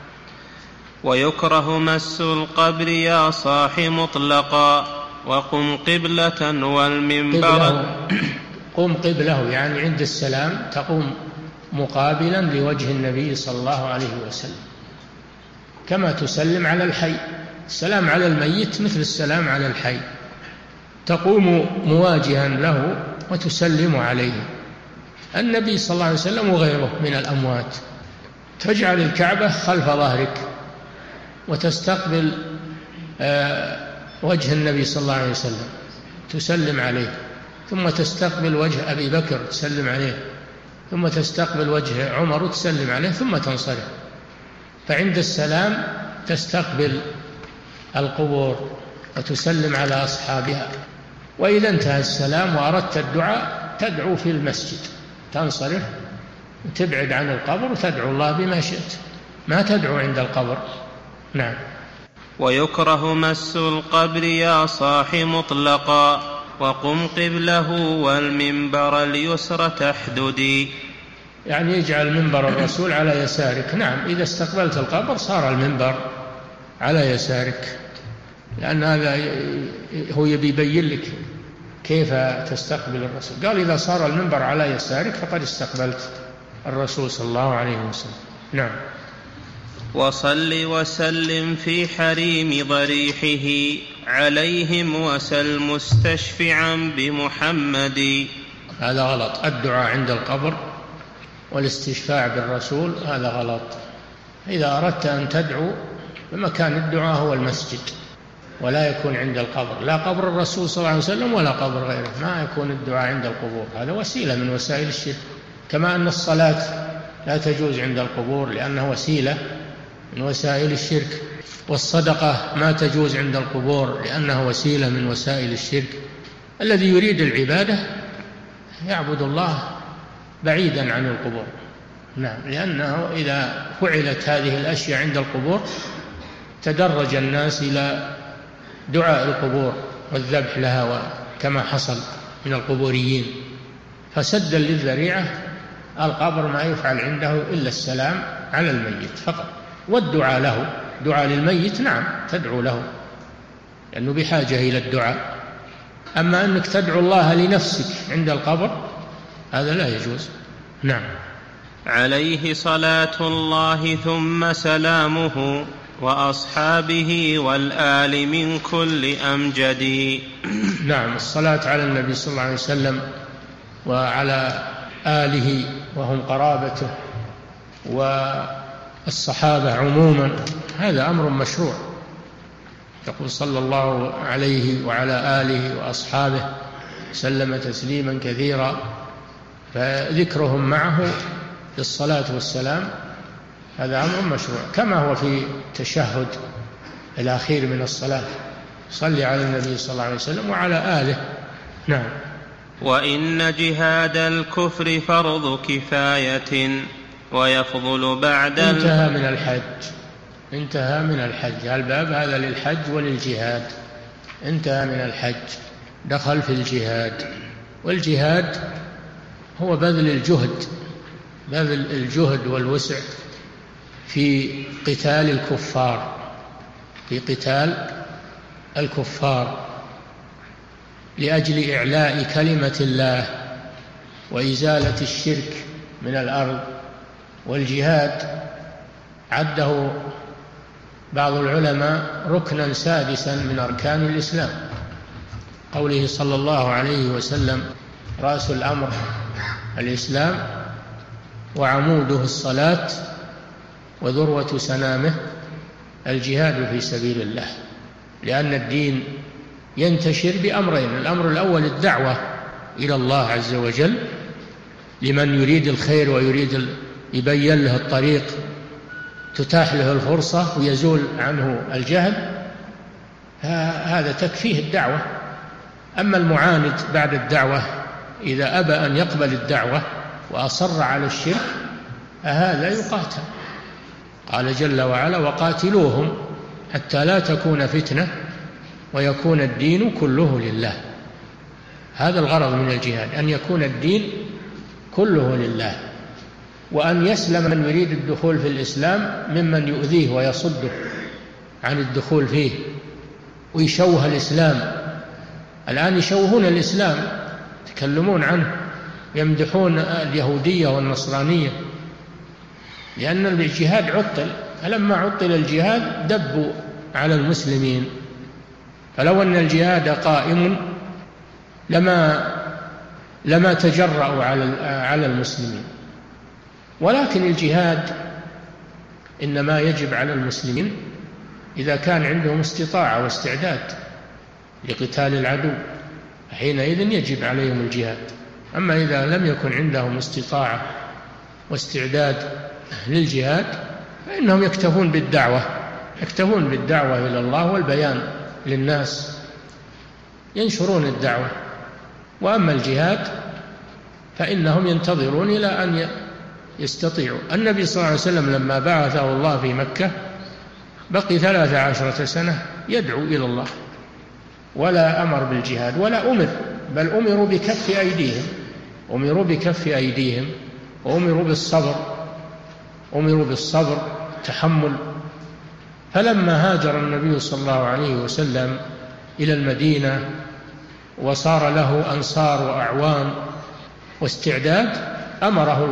ويكره مس القبر يا صاح مطلقا وقم قبلة والمنبر. قم قبله يعني عند السلام تقوم مقابلا لوجه النبي صلى الله عليه وسلم، كما تسلم على الحي. السلام على الميت مثل السلام على الحي، تقوم مواجها له وتسلم عليه. النبي صلى الله عليه وسلم وغيره من الأموات. تجعل الكعبة خلف ظهرك وتستقبل وجه النبي صلى الله عليه وسلم، تسلم عليه، ثم تستقبل وجه أبي بكر تسلم عليه، ثم تستقبل وجه عمر وتسلم عليه، ثم تنصرف. فعند السلام تستقبل القبور وتسلم على أصحابها. وإذا انتهى السلام وأردت الدعاء تدعو في المسجد، تنصرف وتبعد عن القبر وتدعو الله بما شئت، ما تدعو عند القبر. نعم. ويكره مس القبر يا صاح مطلقا، وقم قبله والمنبر اليسر تحددي. يعني يجعل منبر الرسول على يسارك. نعم، إذا استقبلت القبر صار المنبر على يسارك، لأن هذا هو يبين لك كيف تستقبل الرسول. قال إذا صار المنبر على يسارك فقد استقبلت الرسول صلى الله عليه وسلم. نعم. وصل وسلم في حريم ضريحه عليهم وسل مستشفعا بمحمد. هذا غلط، الدعاء عند القبر والاستشفاع بالرسول هذا غلط. إذا أردت أن تدعو فمكان الدعاء هو المسجد، ولا يكون عند القبر، لا قبر الرسول صلى الله عليه وسلم ولا قبر غيره، ما يكون الدعاء عند القبور، هذا وسيلة من وسائل الشرك. كما أن الصلاة لا تجوز عند القبور لأنها وسيلة من وسائل الشرك، والصدقة ما تجوز عند القبور لأنها وسيلة من وسائل الشرك. الذي يريد العبادة يعبد الله بعيدا عن القبور. نعم، لأنه إذا فعلت هذه الأشياء عند القبور تدرج الناس إلى دعاء القبور والذبح لها كما حصل من القبوريين. فسدا للذريعة القبر ما يفعل عنده إلا السلام على الميت فقط، والدعاء له. دعاء للميت نعم تدعو له لأنه بحاجة إلى الدعاء، أما أنك تدعو الله لنفسك عند القبر هذا لا يجوز. نعم. عليه صلاة الله ثم سلامه وأصحابه والآل من كل أمجد. نعم، الصلاة على النبي صلى الله عليه وسلم وعلى آله وهم قرابته والصحابة عموما هذا أمر مشروع. يقول صلى الله عليه وعلى آله وأصحابه سلم تسليما كثيرا، فذكرهم معه بالصلاة والسلام هذا أمر مشروع، كما هو في التشهد الأخير من الصلاة صلي على النبي صلى الله عليه وسلم وعلى آله. نعم. وإن جهاد الكفر فرض كفاية ويفضل بعد انتهى من الحج، انتهى من الحج، الباب هذا للحج وللجهاد، انتهى من الحج دخل في الجهاد. والجهاد هو بذل الجهد، بذل الجهد والوسع في قتال الكفار، في قتال الكفار لأجل إعلاء كلمة الله وإزالة الشرك من الأرض. والجهاد عده بعض العلماء ركنا سادسا من أركان الإسلام، قوله صلى الله عليه وسلم رأس الأمر الإسلام وعموده الصلاة وذروة سنامه الجهاد في سبيل الله. لأن الدين ينتشر بأمرين: الأمر الأول الدعوة إلى الله عز وجل لمن يريد الخير ويريد يبين له الطريق، تتاح له الفرصة ويزول عنه الجهل، هذا تكفيه الدعوة. أما المعاند بعد الدعوة إذا أبى أن يقبل الدعوة وأصر على الشرك هذا يقاتل. قال جل وعلا: وقاتلوهم حتى لا تكون فتنة ويكون الدين كله لله. هذا الغرض من الجهاد، أن يكون الدين كله لله، وأن يسلم من يريد الدخول في الإسلام ممن يؤذيه ويصده عن الدخول فيه ويشوه الإسلام. الآن يشوهون الإسلام، يتكلمون عنه، يمدحون اليهودية والنصرانية، لأن الجهاد عطل. فلما عطل الجهاد دبوا على المسلمين. فلو أن الجهاد قائم لما تجرأوا على المسلمين. ولكن الجهاد إنما يجب على المسلمين إذا كان عندهم استطاعة واستعداد لقتال العدو. حينئذ يجب عليهم الجهاد. أما إذا لم يكن عندهم استطاعة واستعداد للجهاد فإنهم يكتفون بالدعوة إلى الله والبيان للناس، ينشرون الدعوة. وأما الجهاد فإنهم ينتظرون إلى أن يستطيعوا. النبي صلى الله عليه وسلم لما بعثه الله في مكة بقي 13 سنة يدعو إلى الله، ولا أمر بالجهاد ولا أمر، بل أمروا بكف أيديهم وأمروا بالصبر تحمل. فلما هاجر النبي صلى الله عليه وسلم إلى المدينة وصار له أنصار وأعوان واستعداد، أمره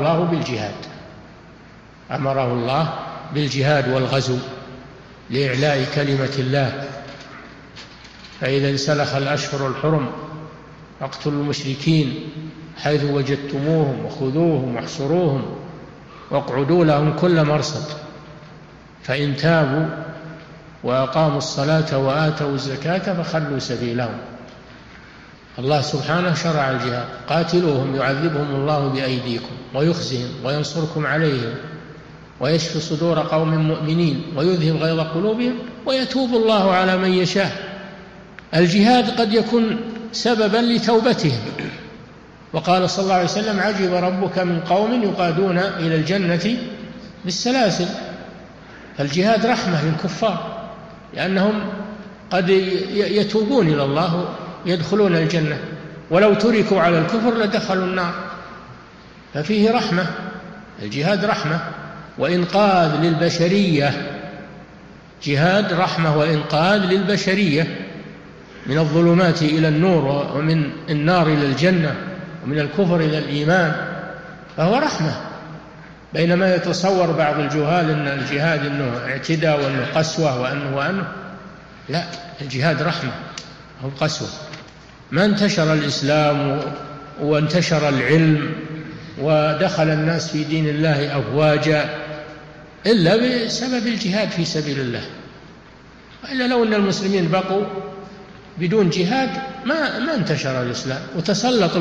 الله بالجهاد والغزو لإعلاء كلمة الله. فإذا انسلخ الأشهر الحرم فاقتلوا المشركين حيث وجدتموهم وخذوهم واحصروهم واقعدوا لهم كل مرصد، فإن تابوا وأقاموا الصلاة وآتوا الزكاة فخلوا سبيلهم. الله سبحانه شرع الجهاد: قاتلوهم يعذبهم الله بأيديكم ويخزهم وينصركم عليهم ويشفي صدور قوم مؤمنين ويذهب غيظ قلوبهم ويتوب الله على من يشاء. الجهاد قد يكون سببا لتوبتهم. وقال صلى الله عليه وسلم: عجب ربك من قوم يقادون إلى الجنة بالسلاسل. فالجهاد رحمة للكفار، لأنهم قد يتوبون إلى الله يدخلون الجنة، ولو تركوا على الكفر لدخلوا النار. ففيه رحمة، الجهاد رحمة وإنقاذ للبشرية. جهاد رحمة وإنقاذ للبشرية من الظلمات إلى النور، ومن النار إلى الجنة، ومن الكفر إلى الإيمان، فهو رحمة. بينما يتصور بعض الجهال أن الجهاد أنه اعتداء وأنه قسوة وأنه لا، الجهاد رحمة هو قسوة. ما انتشر الإسلام وانتشر العلم ودخل الناس في دين الله أفواجا إلا بسبب الجهاد في سبيل الله. وإلا لو أن المسلمين بقوا بدون جهاد ما انتشر الإسلام. وتسلط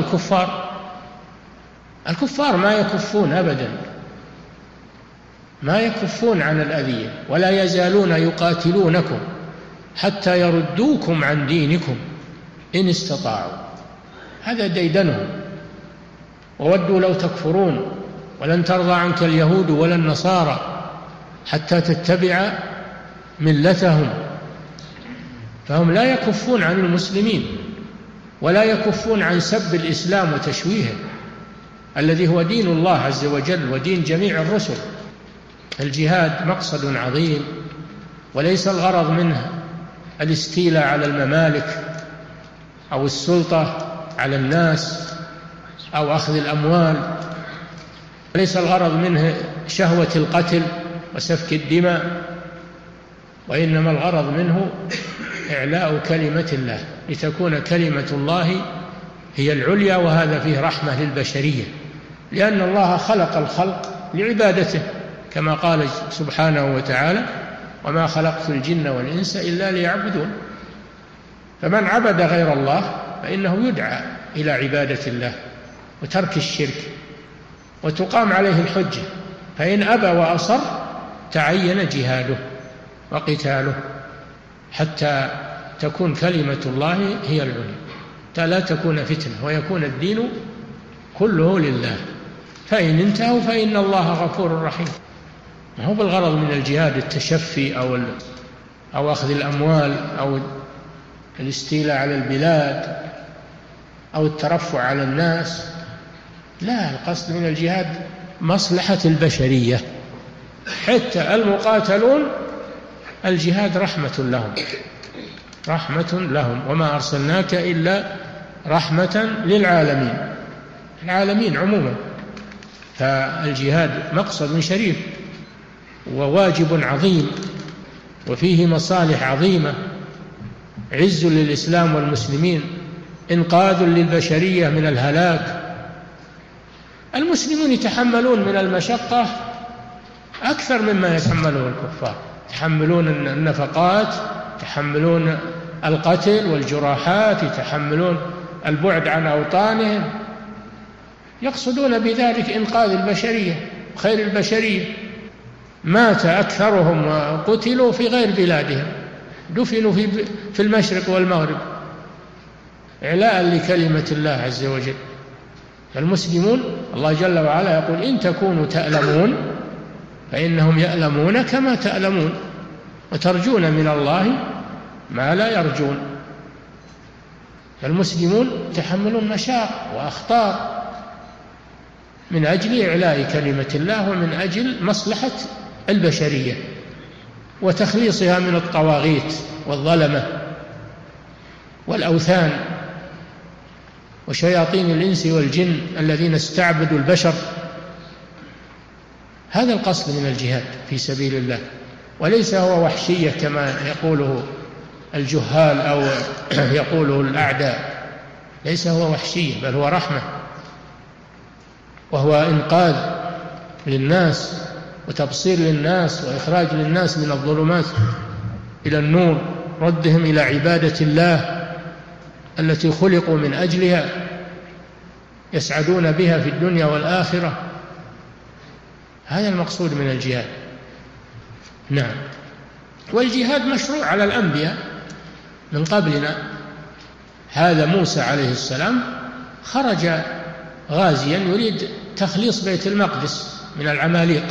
الكفار ما يكفون أبدا، ما يكفون عن الأذية، ولا يزالون يقاتلونكم حتى يردوكم عن دينكم إن استطاعوا. هذا ديدنهم. وودوا لو تكفرون ولن ترضى عنك اليهود ولا النصارى حتى تتبع ملتهم. فهم لا يكفون عن المسلمين ولا يكفون عن سب الإسلام وتشويهه الذي هو دين الله عز وجل ودين جميع الرسل. الجهاد مقصد عظيم، وليس الغرض منه الاستيلاء على الممالك أو السلطة على الناس أو أخذ الأموال، ليس الغرض منه شهوة القتل وسفك الدماء، وإنما الغرض منه إعلاء كلمة الله، لتكون كلمة الله هي العليا. وهذا فيه رحمة للبشرية، لأن الله خلق الخلق لعبادته، كما قال سبحانه وتعالى: وما خلقت الجن والإنس إلا ليعبدون. فمن عبد غير الله فإنه يدعى إلى عبادة الله وترك الشرك، وتقام عليه الحجة. فإن أبى وأصر تعين جهاده وقتاله حتى تكون كلمة الله هي العليا، حتى لا تكون فتنة ويكون الدين كله لله. فإن انتهوا فإن الله غفور رحيم. ما هو بالغرض من الجهاد التشفي أو أخذ الأموال أو الاستيلاء على البلاد أو الترفع على الناس، لا، القصد من الجهاد مصلحة البشرية. حتى المقاتلون الجهاد رحمة لهم وما أرسلناك إلا رحمة للعالمين عموما. فالجهاد مقصد شريف وواجب عظيم، وفيه مصالح عظيمة: عز للإسلام والمسلمين، إنقاذ للبشرية من الهلاك. المسلمون يتحملون من المشقة أكثر مما يتحمله الكفار، يتحملون النفقات، يتحملون القتل والجراحات، يتحملون البعد عن أوطانهم، يقصدون بذلك إنقاذ البشرية، خير البشرية. مات أكثرهم وقتلوا في غير بلادهم، دفنوا في المشرق والمغرب إعلاء لكلمة الله عز وجل. المسلمون الله جل وعلا يقول إن تكونوا تألمون فإنهم يألمون كما تألمون وترجون من الله ما لا يرجون. فالمسلمون يتحملون مشاق وأخطار من أجل إعلاء كلمة الله ومن أجل مصلحة البشرية وتخليصها من الطواغيت والظلمة والأوثان وشياطين الإنس والجن الذين استعبدوا البشر. هذا القصد من الجهاد في سبيل الله، وليس هو وحشية كما يقوله الجهال أو يقوله الأعداء. ليس هو وحشية، بل هو رحمة، وهو إنقاذ للناس وتبصير للناس وإخراج للناس من الظلمات إلى النور، ردهم إلى عبادة الله التي خلقوا من أجلها يسعدون بها في الدنيا والآخرة. هذا المقصود من الجهاد. نعم. والجهاد مشروع على الأنبياء من قبلنا. هذا موسى عليه السلام خرج غازيا يريد تخليص بيت المقدس من العماليق،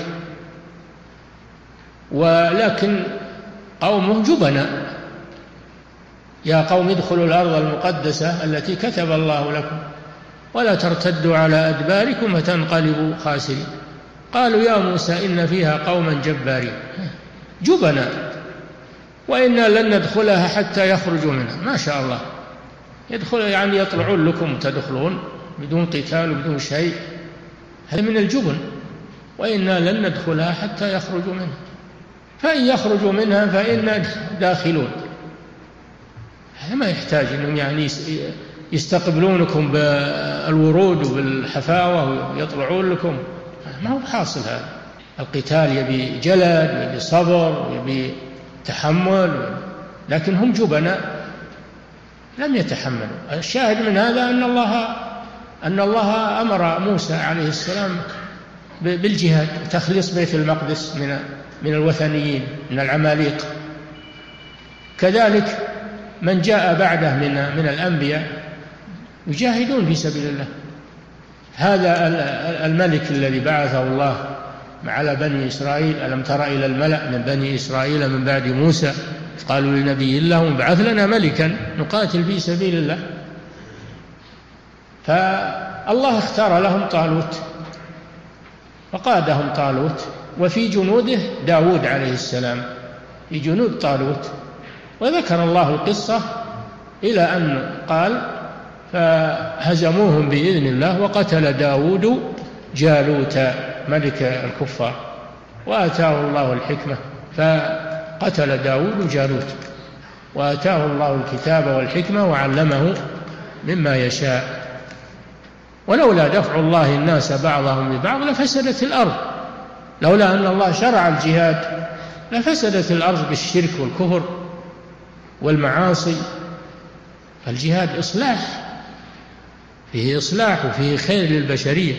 ولكن قومه جبناء: يا قوم ادخلوا الأرض المقدسة التي كتب الله لكم ولا ترتدوا على أدباركم فتنقلبوا خاسرين. قالوا يا موسى إن فيها قوما جبارين. جبناء. وإنا لن ندخلها حتى يخرجوا منها. ما شاء الله، يدخل يعني يطلعون لكم تدخلون بدون قتال وبدون شيء. هذا من الجبن. وإنا لن ندخلها حتى يخرجوا منها، فإن يخرجوا منها فإنا داخلون. هذا ما يحتاج أنهم يعني يستقبلونكم بالورود وبالحفاوة ويطلعون لكم. ما هو حاصل هذا. القتال يبي جلد ويبي صبر ويبي تحمل، لكن هم جبناء لم يتحملوا. الشاهد من هذا أن الله أمر موسى عليه السلام بالجهاد وتخليص بيت المقدس من الوثنيين من العماليق. كذلك من جاء بعده من الأنبياء يجاهدون في سبيل الله. هذا الملك الذي بعثه الله على بني إسرائيل: ألم تر إلى الملأ من بني إسرائيل من بعد موسى قالوا لنبي لهم ابعث لنا ملكا نقاتل في سبيل الله. فالله اختار لهم طالوت وقادهم طالوت، وفي جنوده داود عليه السلام في جنود طالوت. وذكر الله القصة إلى أن قال: فهزموهم بإذن الله وقتل داود جالوت ملك الكفار وآتاه الله الحكمة. فقتل داود جالوت وآتاه الله الكتاب والحكمة وعلمه مما يشاء. ولولا دفع الله الناس بعضهم ببعض لفسدت الأرض. لولا أن الله شرع الجهاد لفسدت الأرض بالشرك والكفر والمعاصي. فالجهاد إصلاح، فيه إصلاح وفيه خير للبشرية.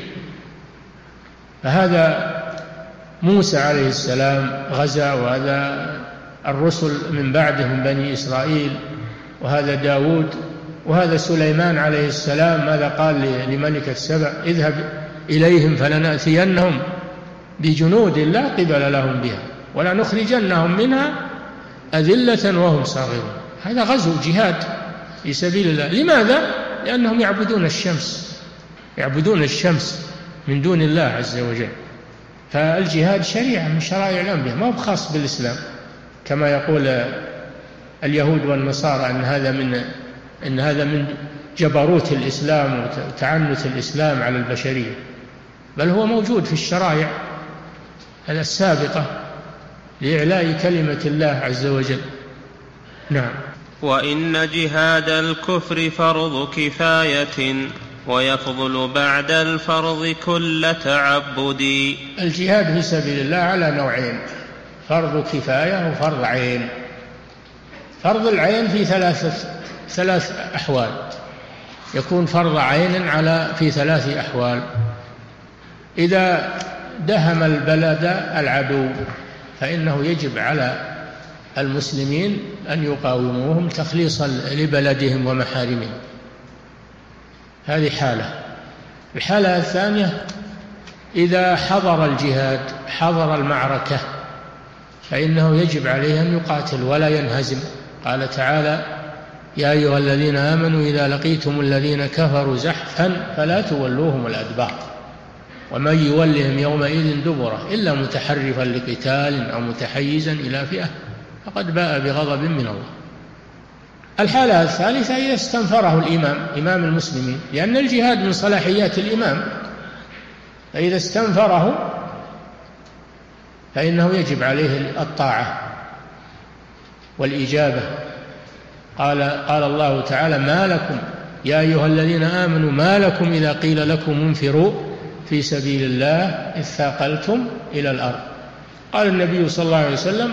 فهذا موسى عليه السلام غزا، وهذا الرسل من بعده من بني إسرائيل، وهذا داود، وهذا سليمان عليه السلام. ماذا قال لملكة سبأ؟ اذهب إليهم فلنأتينهم بجنود لا قبل لهم بها ولنخرجنهم منها أذلة وهم صاغرون. هذا غزو جهاد في سبيل الله. لماذا؟ لأنهم يعبدون الشمس من دون الله عز وجل. فالجهاد شريعة من شرائع الأنبياء، ما هو خاص بالإسلام كما يقول اليهود والنصارى إن هذا من جبروت الإسلام وتعنت الإسلام على البشرية، بل هو موجود في الشرائع السابقة لإعلاء كلمة الله عز وجل. نعم. وإن جهاد الكفر فرض كفاية ويفضل بعد الفرض كل تعبد. الجهاد في سبيل الله على نوعين: فرض كفاية وفرض عين. فرض العين في ثلاث أحوال: يكون فرض عين في 3 أحوال: إذا دهم البلد العدو فإنه يجب على المسلمين أن يقاوموهم تخليصا لبلدهم ومحارمهم، هذه حالة. الحالة الثانية: إذا حضر الجهاد، حضر المعركة، فإنه يجب عليه أن يقاتل ولا ينهزم. قال تعالى: يا أيها الذين آمنوا إذا لقيتم الذين كفروا زحفا فلا تولوهم الأدبار ومن يولهم يومئذ دبره إلا متحرفا لقتال أو متحيزا إلى فئة فقد باء بغضب من الله. الحالة الثالثة: إذا استنفره الإمام، إمام المسلمين، لأن الجهاد من صلاحيات الإمام، فإذا استنفره فإنه يجب عليه الطاعة والإجابة. قال الله تعالى: ما لكم يا أيها الذين آمنوا ما لكم إذا قيل لكم انفروا في سبيل الله اثاقلتم إلى الأرض. قال النبي صلى الله عليه وسلم: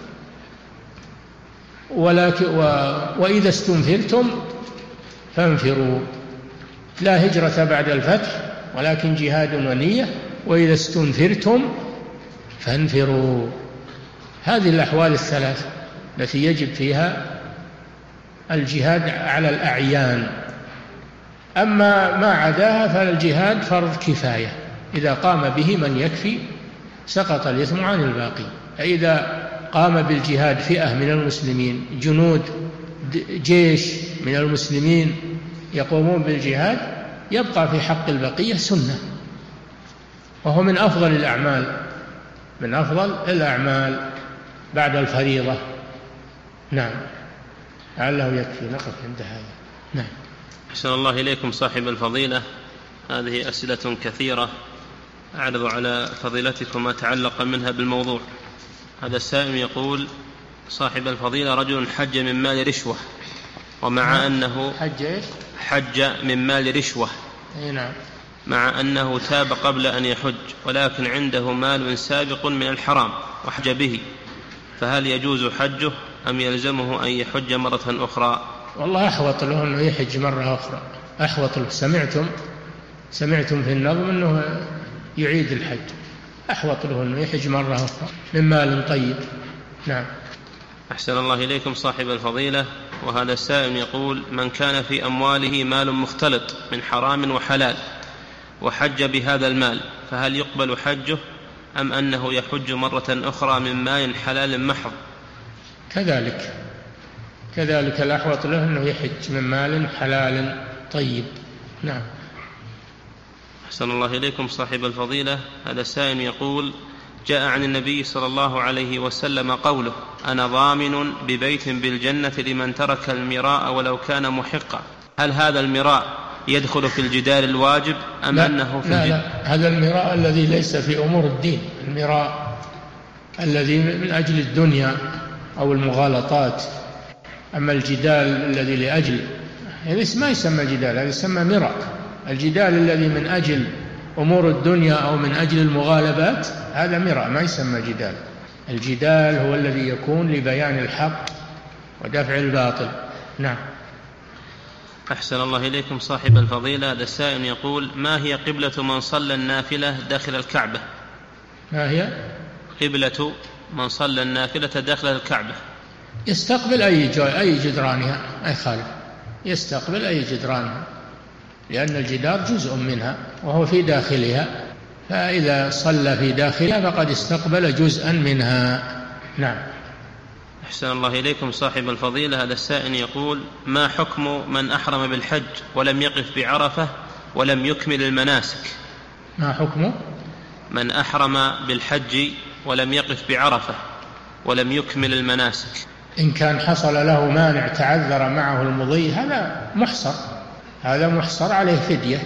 وإذا استنفرتم فانفروا. لا هجرة بعد الفتح ولكن جهاد ونية. وإذا استنفرتم فانفروا. هذه الأحوال الثلاث التي يجب فيها الجهاد على الأعيان. أما ما عداها فالجهاد فرض كفاية، إذا قام به من يكفي سقط الإثم عن الباقي. فإذا قام بالجهاد فئة من المسلمين، جنود جيش من المسلمين يقومون بالجهاد، يبقى في حق البقية سنة، وهو من أفضل الأعمال، من أفضل الأعمال بعد الفريضة. نعم، لعله يكفي نقف عند هذا. نعم. أحسن الله إليكم صاحب الفضيلة، هذه أسئلة كثيرة أعرض على فضيلتكم ما تعلق منها بالموضوع. هذا السائل يقول: صاحب الفضيلة، رجل حج من مال رشوة، ومع أنه حج من مال رشوة، نعم، مع أنه تاب قبل أن يحج، ولكن عنده مال سابق من الحرام وحج به، فهل يجوز حجه أم يلزمه أن يحج مرة أخرى؟ والله أحوط له أنه يحج مرة أخرى، أحوط له. سمعتم في النظم أنه يعيد الحج، أحوط له أنه يحج مرة أخرى من مال طيب. نعم. أحسن الله إليكم صاحب الفضيلة، وهذا السائل يقول: من كان في أمواله مال مختلط من حرام وحلال وحج بهذا المال، فهل يقبل حجه أم أنه يحج مرة أخرى من مال حلال محض؟ كذلك الأحوط له أنه يحج من مال حلال طيب. نعم. أحسن الله إليكم صاحب الفضيلة، هذا السائل يقول: جاء عن النبي صلى الله عليه وسلم قوله: أنا ضامن ببيت بالجنة لمن ترك المراء ولو كان محقا. هل هذا المراء يدخل في الجدال الواجب أم أنه في لا، هذا المراء الذي ليس في أمور الدين، المراء الذي من أجل الدنيا أو المغالطات. أما الجدال الذي لأجل، هذا ما يسمى جدال، هذا يسمى مراء. الجدال الذي من أجل أمور الدنيا أو من أجل المغالبات هذا مراء، ما يسمى جدال. الجدال هو الذي يكون لبيان الحق ودفع الباطل. نعم. أحسن الله إليكم صاحب الفضيلة، هذا السائل يقول: ما هي قبلة من صلى النافلة داخل الكعبة؟ ما هي قبلة من صلى النافلة داخل الكعبة؟ يستقبل أي جدرانها، أي خالف، يستقبل أي جدرانها، لأن الجدار جزء منها وهو في داخلها، فإذا صلى في داخلها فقد استقبل جزءا منها. نعم. أحسن الله إليكم صاحب الفضيلة، هذا السائل يقول: ما حكم من أحرم بالحج ولم يقف بعرفة ولم يكمل المناسك؟ ما حكم من أحرم بالحج ولم يقف بعرفة ولم يكمل المناسك؟ إن كان حصل له مانع تعذر معه المضي هذا محصر عليه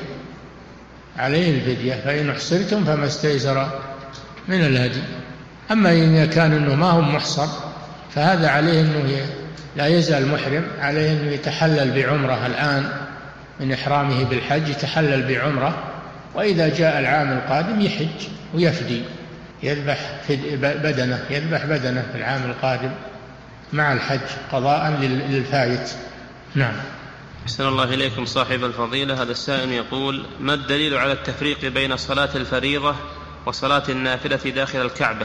الفدية، فإن احصرتم فما استيسر من الهدي. أما إن كان أنه ما هو محصر فهذا عليه أنه لا يزال محرم، عليه أنه يتحلل بعمرة الآن من إحرامه بالحج، يتحلل بعمرة، وإذا جاء العام القادم يحج ويفدي، يذبح بدنه في العام القادم مع الحج قضاء للفايت. نعم. أحسن الله إليكم صاحب الفضيلة. هذا السائل يقول: ما الدليل على التفريق بين صلاة الفريضة وصلاة النافلة داخل الكعبة؟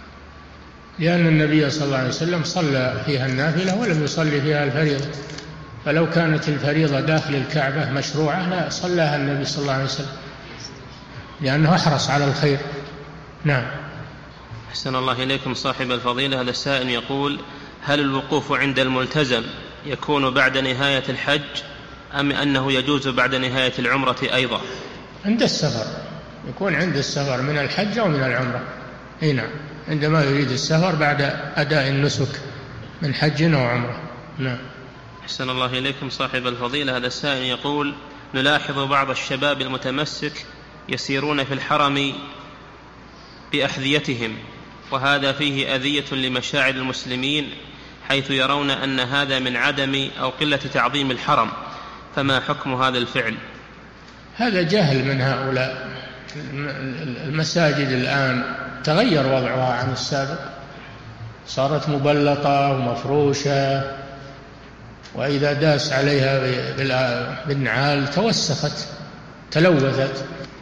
لأن النبي صلى الله عليه وسلم صلى فيها النافلة ولم يصلي فيها الفريضة، فلو كانت الفريضة داخل الكعبة مشروعة لا صلاها النبي صلى الله عليه وسلم، لأنه أحرص على الخير. نعم. أحسن الله إليكم صاحب الفضيلة. هذا السائل يقول: هل الوقوف عند الملتزم يكون بعد نهاية الحج أم أنه يجوز بعد نهاية العمرة أيضا؟ عند السفر، يكون عند السفر من الحج أو من العمرة. نعم، عندما يريد السفر بعد أداء النسك من حج أو عمرة. نعم. أحسن الله إليكم صاحب الفضيلة. هذا السائل يقول: نلاحظ بعض الشباب المتمسك يسيرون في الحرم بأحذيتهم، وهذا فيه أذية لمشاعر المسلمين، حيث يرون أن هذا من عدم أو قلة تعظيم الحرم، فما حكم هذا الفعل؟ هذا جهل من هؤلاء. المساجد الآن تغير وضعها عن السابق، صارت مبلطة ومفروشة، وإذا داس عليها بالنعال توسخت تلوثت،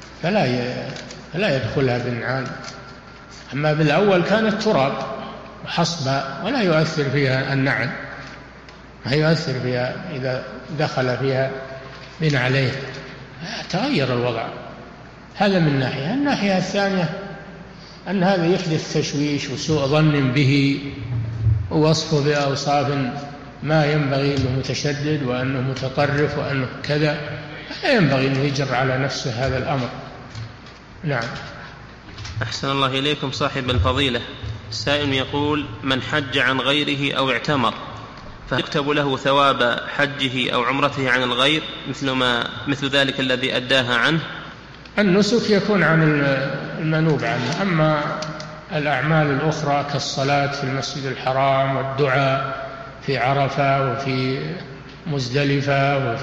فلا يدخلها بالنعال. أما بالأول كانت تراب وحصبة ولا يؤثر فيها النعل، ما يؤثر فيها إذا دخل فيها بنعليه. تغير الوضع. هذا من ناحية. الناحية الثانية أن هذا يحدث تشويش وسوء ظن به ووصفه بأوصاف ما ينبغي، أنه متشدد وأنه متطرف وأنه كذا، لا ينبغي أنه يجر على نفسه هذا الأمر. نعم. أحسن الله إليكم صاحب الفضيلة. السائل يقول: من حج عن غيره أو اعتمر فيكتب له ثواب حجه أو عمرته عن الغير مثل ذلك الذي أداها عنه؟ النسك يكون عن المنوب عنه، أما الأعمال الأخرى كالصلاة في المسجد الحرام والدعاء في عرفة وفي مزدلفة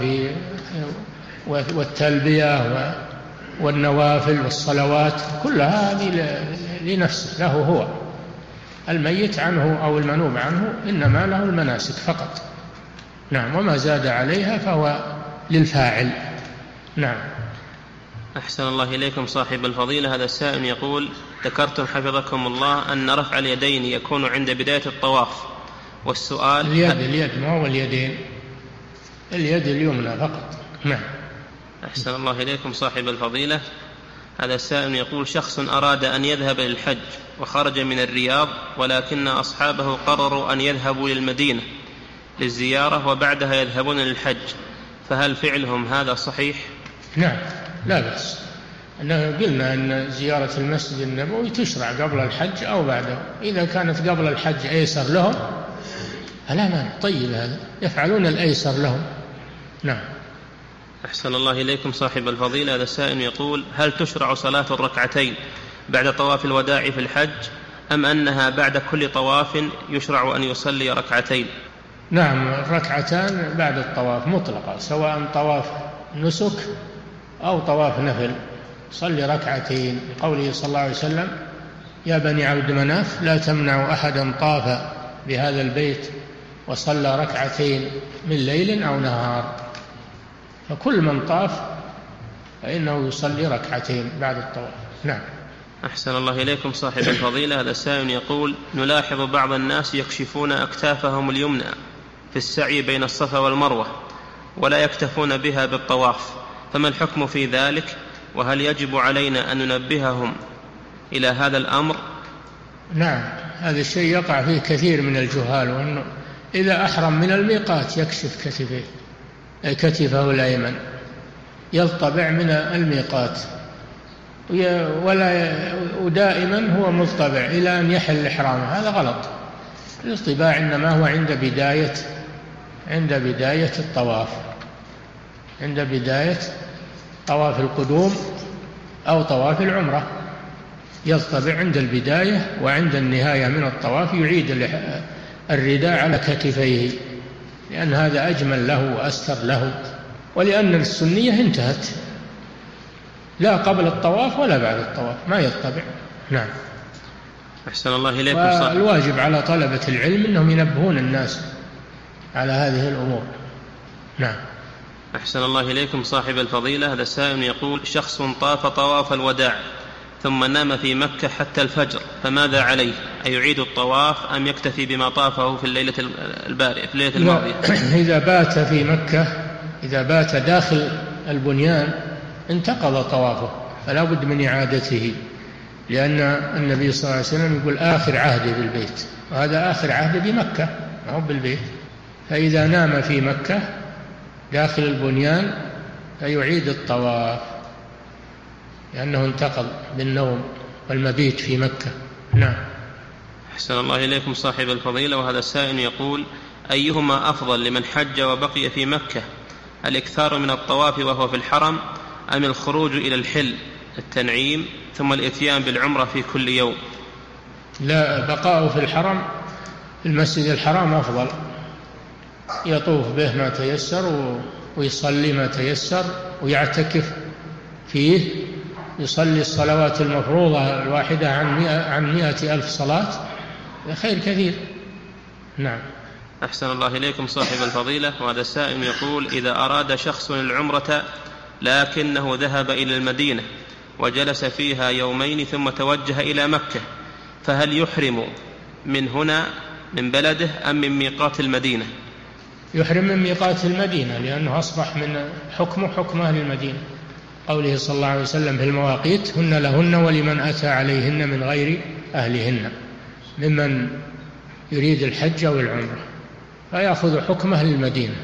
والتلبية والنوافل والصلوات، كلها هذه لنفسه، له هو. الميت عنه أو المنوب عنه إنما له المناسك فقط. نعم. وما زاد عليها فهو للفاعل. نعم. أحسن الله إليكم صاحب الفضيلة. هذا السائل يقول: ذكرتم حفظكم الله أن رفع اليدين يكون عند بداية الطواف، والسؤال اليد ما هو اليدين، اليد اليمنى فقط. نعم. أحسن الله إليكم صاحب الفضيلة. هذا السائل يقول: شخص أراد أن يذهب للحج وخرج من الرياض، ولكن أصحابه قرروا أن يذهبوا للمدينة للزيارة وبعدها يذهبون للحج، فهل فعلهم هذا صحيح؟ نعم، لا بأس. قلنا أن زيارة المسجد النبوي تشرع قبل الحج أو بعده. إذا كانت قبل الحج أيسر لهم فلا مانع. طيب، هذا يفعلون الأيسر لهم. نعم. أحسن الله إليكم صاحب الفضيلة. هذا السائل يقول: هل تشرع صلاة الركعتين بعد طواف الوداع في الحج، أم أنها بعد كل طواف يشرع أن يصلي ركعتين؟ نعم، ركعتان بعد الطواف مطلقة، سواء طواف نسك أو طواف نفل. صلي ركعتين، قوله صلى الله عليه وسلم: يا بني عبد مناف لا تمنعوا أحدا طاف بهذا البيت وصلى ركعتين من ليل أو نهار. فكل من طاف فإنه يصلي ركعتين بعد الطواف. نعم. أحسن الله إليكم صاحب الفضيلة. هذا السائل يقول: نلاحظ بعض الناس يكشفون أكتافهم اليمنى في السعي بين الصفا والمروة ولا يكتفون بها بالطواف، فما الحكم في ذلك؟ وهل يجب علينا أن ننبههم إلى هذا الأمر؟ نعم، هذا الشيء يقع فيه كثير من الجهال، وأنه إذا أحرم من الميقات يكشف كتفه الأيمن، يلطبع من الميقات، ودائما هو مضطبع إلى أن يحل إحرامه. هذا غلط. الاصطباع إنما هو عند بداية الطواف، عند بداية طواف القدوم أو طواف العمرة، يلطبع عند البداية، وعند النهاية من الطواف يعيد الرداء على كتفيه، لأن هذا أجمل له وأستر له، ولأن السنية انتهت، لا قبل الطواف ولا بعد الطواف ما يلطبع. نعم. أحسن الله إليكم. والواجب على طلبة العلم أنهم ينبهون الناس على هذه الأمور. نعم. أحسن الله إليكم صاحب الفضيلة. هذا السائل يقول: شخص طاف طواف الوداع ثم نام في مكة حتى الفجر، فماذا عليه؟ أيعيد الطواف أم يكتفي بما طافه في الليلة الماضية؟ إذا بات في مكة، إذا بات داخل البنيان انتقض طوافه، فلا بد من إعادته، لأن النبي صلى الله عليه وسلم يقول آخر عهده بالبيت، وهذا آخر عهده بمكة ما هو بالبيت. فإذا نام في مكة داخل البنيان فيعيد الطواف، لأنه انتقض بالنوم والمبيت في مكة. نعم. أحسن الله إليكم صاحب الفضيلة. وهذا السائل يقول: أيهما أفضل لمن حج وبقي في مكة، الإكثار من الطواف وهو في الحرم، أم الخروج إلى الحل التنعيم ثم الإتيان بالعمرة في كل يوم؟ لا، بقاء في الحرم، المسجد الحرام أفضل، يطوف به ما تيسر ويصلي ما تيسر ويعتكف فيه، يصلي الصلوات المفروضة الواحدة عن 100,000 صلاة، خير كثير. نعم. أحسن الله إليكم صاحب الفضيلة. وهذا السائل يقول: إذا أراد شخص العمرة لكنه ذهب إلى المدينة وجلس فيها يومين ثم توجه إلى مكة، فهل يحرم من هنا من بلده أم من ميقات المدينة؟ يحرم من ميقات المدينة، لأنه أصبح من حكم أهل المدينة، قوله صلى الله عليه وسلم في المواقيت: هن لهن ولمن أتى عليهن من غير أهلهن، ممن يريد الحج أو العمرة، فيأخذ حكم أهل المدينة.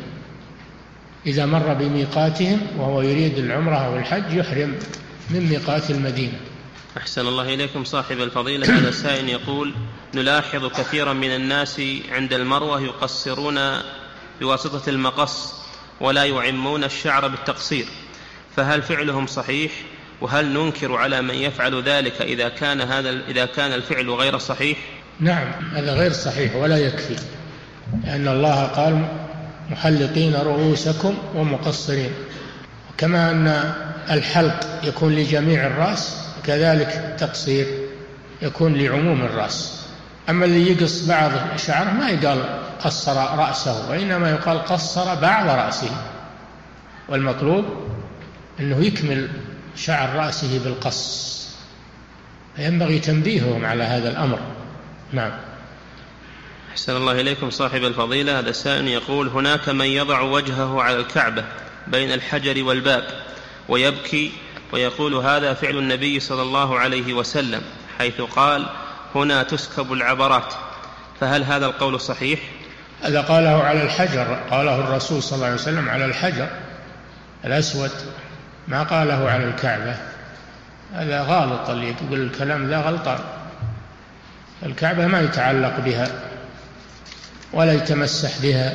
إذا مر بميقاتهم وهو يريد العمرة أو الحج يحرم من ميقات المدينة. أحسن الله إليكم صاحب الفضيلة. هذا السائل يقول: نلاحظ كثيرا من الناس عند المروة يقصرون بواسطة المقص ولا يعمون الشعر بالتقصير، فهل فعلهم صحيح؟ وهل ننكر على من يفعل ذلك إذا كان الفعل غير صحيح؟ نعم، هذا غير صحيح ولا يكفي، لأن الله قال: محلقين رؤوسكم ومقصرين. كما أن الحلق يكون لجميع الرأس، كذلك التقصير يكون لعموم الرأس. أما اللي يقص بعض شعره ما يقال قصر رأسه، وإنما يقال قصر بعض رأسه، والمطلوب أنه يكمل شعر رأسه بالقص، فينبغي تنبيههم على هذا الأمر. نعم. أحسن الله إليكم صاحب الفضيلة. هذا السائل يقول: هناك من يضع وجهه على الكعبة بين الحجر والباب ويبكي ويقول هذا فعل النبي صلى الله عليه وسلم، حيث قال: هنا تسكب العبرات، فهل هذا القول صحيح؟ هذا قاله على الحجر، قاله الرسول صلى الله عليه وسلم على الحجر الأسود، ما قاله على الكعبة. هذا غلط، اللي يقول الكلام ذا غلطان. الكعبة ما يتعلق بها ولا يتمسح بها،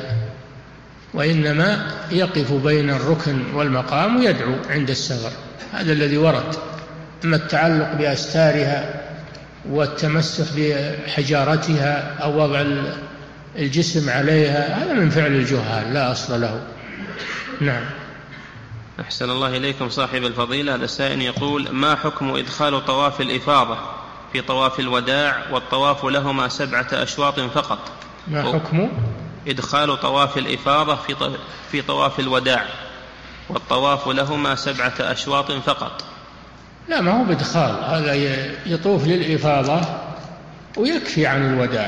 وإنما يقف بين الركن والمقام ويدعو عند السفر، هذا الذي ورد. أما التعلق بأستارها والتمسح بحجارتها أو وضع الجسم عليها، هذا من فعل الجهال لا أصل له. نعم. أحسن الله إليكم صاحب الفضيلة. هذا السائل يقول: ما حكم إدخال طواف الإفاضة في طواف الوداع والطواف لهما 7 أشواط فقط؟ ما حكم إدخال طواف الإفاضة في طواف الوداع والطواف لهما 7 أشواط فقط؟ لا، ما هو بإدخال، هذا يطوف للإفاضة ويكفي عن الوداع،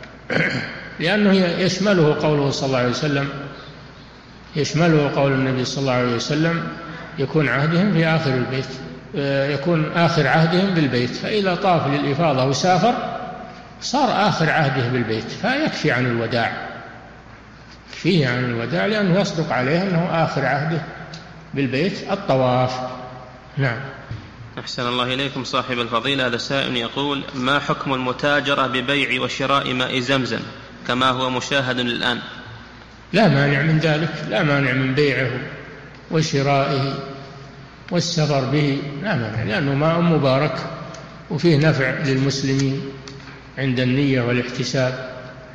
لأنه يشمله قوله صلى الله عليه وسلم، يشمله قول النبي صلى الله عليه وسلم: يكون عهدهم في آخر البيت، يكون آخر عهدهم بالبيت، فإذا طاف للإفاضة وسافر صار آخر عهده بالبيت، فيكفي عن الوداع، فيه عن الوداع، لأنه يصدق عليه أنه آخر عهده بالبيت الطواف. نعم. أحسن الله إليكم صاحب الفضيلة. هذا السائل يقول: ما حكم المتاجرة ببيع وشراء ماء زمزم كما هو مشاهد الآن؟ لا مانع من ذلك، لا مانع من بيعه وشرائه والسفر به، لا مانع، لأنه ماء مبارك وفيه نفع للمسلمين عند النية والاحتساب،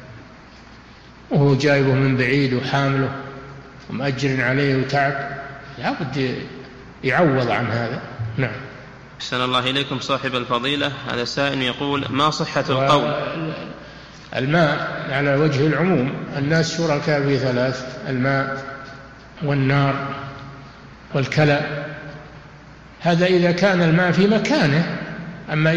وهو جايبه من بعيد وحامله ومأجر عليه وتعب، لا بد يعوض عن هذا. نعم. أحسن الله إليكم صاحب الفضيلة. هذا سائل يقول: ما صحة القول؟ الماء على وجه العموم، الناس شركاء في 3: الماء والنار والكلى. هذا إذا كان الماء في مكانه. أما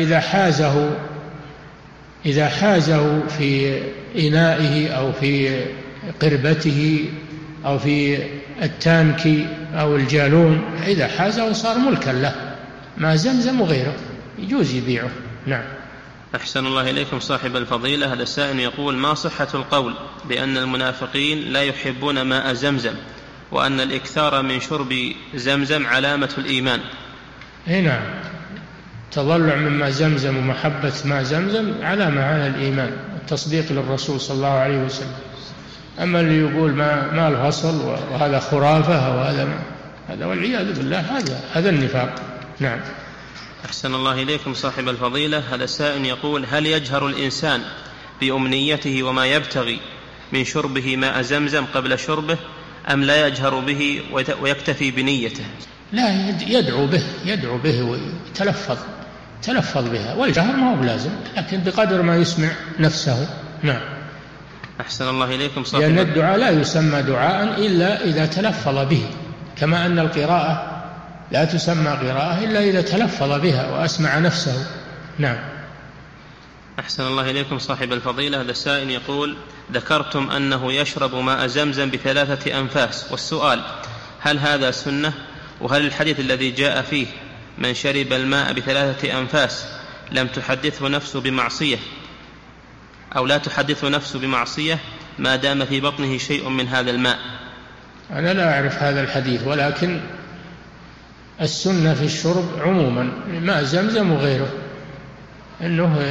إذا حازه في إنائه أو في قربته أو في التانك أو الجالون، إذا حازه صار ملكا له، ما زمزم وغيره يجوز يبيعه. نعم. أحسن الله إليكم صاحب الفضيلة. هذا السائل يقول: ما صحة القول بأن المنافقين لا يحبون ماء زمزم، وأن الإكثار من شرب زمزم علامة الإيمان؟ نعم، تضلع من ماء زمزم ومحبة ماء زمزم علامة على الإيمان، التصديق للرسول صلى الله عليه وسلم. أما اللي يقول ما الفصل وهذا خرافة هذا والعياذ بالله هذا النفاق. نعم. أحسن الله إليكم صاحب الفضيلة. هذا سائل يقول: هل يجهر الإنسان بأمنيته وما يبتغي من شربه ماء زمزم قبل شربه، أم لا يجهر به ويكتفي بنيته؟ لا، يدعو به ويتلفظ بها، والجهر ما هو بلازم، لكن بقدر ما يسمع نفسه. نعم. أحسن الله إليكم صاحب لأن الدعاء لا يسمى دعاء إلا إذا تلفظ به، كما أن القراءة لا تسمى قراءة إلا إذا تلفظ بها وأسمع نفسه. نعم. أحسن الله إليكم صاحب الفضيلة. هذا السائل يقول: ذكرتم أنه يشرب ماء زمزم ب3 أنفاس، والسؤال: هل هذا سنة؟ وهل الحديث الذي جاء فيه من شرب الماء ب3 أنفاس لم تحدثه نفسه بمعصية، أو لا تحدثه نفسه بمعصية ما دام في بطنه شيء من هذا الماء؟ أنا لا أعرف هذا الحديث، ولكن السنة في الشرب عموما ماء زمزم وغيره أنه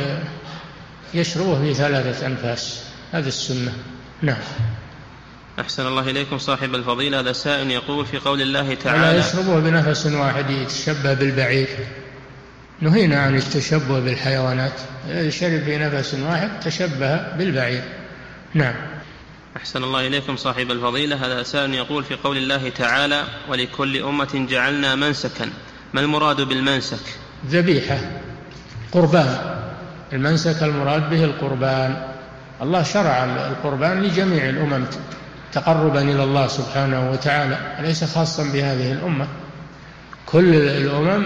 يشربه ب3 أنفاس، هذا السنة. نعم. أحسن الله إليكم صاحب الفضيلة. هذا سائل يقول: في قول الله تعالى: ولا يشربه بنفس واحد يتشبه بالبعير. نهينا عن التشبه بالحيوانات، الذي شرب بنفس واحد تشبه بالبعير. نعم. أحسن الله إليكم صاحب الفضيلة. هذا سائل يقول: في قول الله تعالى: ولكل أمة جعلنا منسكا، ما المراد بالمنسك؟ ذبيحة، قربان. المنسك المراد به القربان. الله شرع القربان لجميع الأمم تقربا إلى الله سبحانه وتعالى، ليس خاصا بهذه الأمة. كل الأمم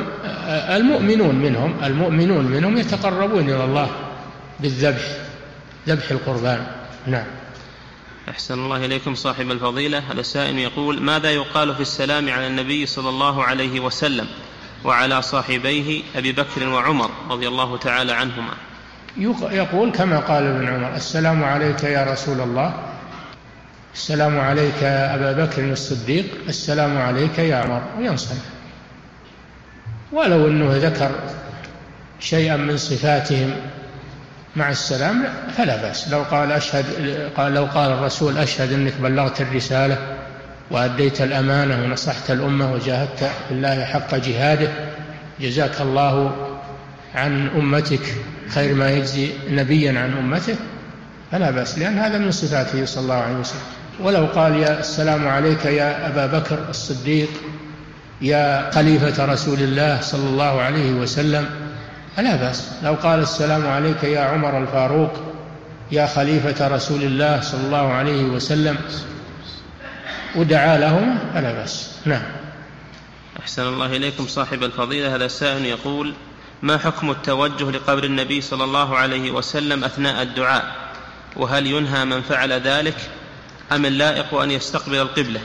المؤمنون منهم يتقربون إلى الله بالذبح، ذبح القربان. نعم. أحسن الله إليكم صاحب الفضيلة. هذا السائل يقول: ماذا يقال في السلام على النبي صلى الله عليه وسلم وعلى صاحبيه أبي بكر وعمر رضي الله تعالى عنهما؟ يقول كما قال ابن عمر: السلام عليك يا رسول الله، السلام عليك يا أبا بكر الصديق، السلام عليك يا عمر، وينصرف. ولو أنه ذكر شيئا من صفاتهم مع السلام فلا بأس. لو قال الرسول: أشهد أنك بلغت الرسالة وأديت الأمانة ونصحت الأمة وجاهدت في الله حق جهاده، جزاك الله عن أمتك خير ما يجزي نبيا عن أمته، فلا بأس، لأن هذا من صفاته صلى الله عليه وسلم. ولو قال: يا السلام عليك يا أبا بكر الصديق، يا خليفة رسول الله صلى الله عليه وسلم، فلا بأس. لو قال: السلام عليك يا عمر الفاروق، يا خليفة رسول الله صلى الله عليه وسلم، ودعا لهما، فلا بأس. نعم. أحسن الله إليكم صاحب الفضيلة. هذا السائل يقول: ما حكم التوجه لقبر النبي صلى الله عليه وسلم أثناء الدعاء؟ وهل ينهى من فعل ذلك، أم اللائق أن يستقبل القبلة؟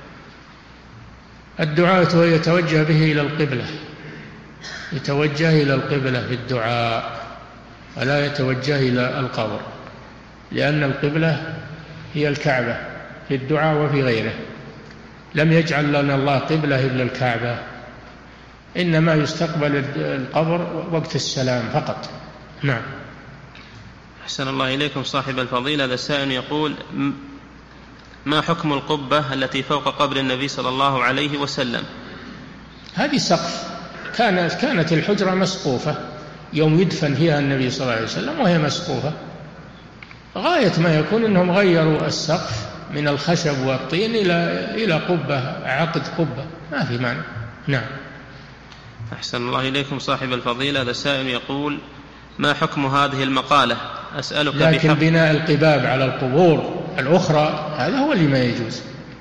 الدعاء يتوجه به إلى القبلة، يتوجه إلى القبلة في الدعاء ولا يتوجه إلى القبر، لأن القبلة هي الكعبة في الدعاء وفي غيره. لم يجعل لنا الله قبلة إلا الكعبة، إنما يستقبل القبر وقت السلام فقط. نعم. أحسن الله إليكم صاحب الفضيلة. هذا السائل يقول: ما حكم القبة التي فوق قبر النبي صلى الله عليه وسلم؟ هذه سقف، كانت الحجرة مسقوفة يوم يدفن فيها النبي صلى الله عليه وسلم وهي مسقوفة. غاية ما يكون أنهم غيروا السقف من الخشب والطين إلى قبة، عقد قبة، ما في معنى. نعم. أحسن الله إليكم صاحب الفضيلة. هذا السائل يقول: ما حكم هذه المقالة؟ أسألك لكن بناء القباب على القبور الأخرى هذا هو اللي ما يجوز.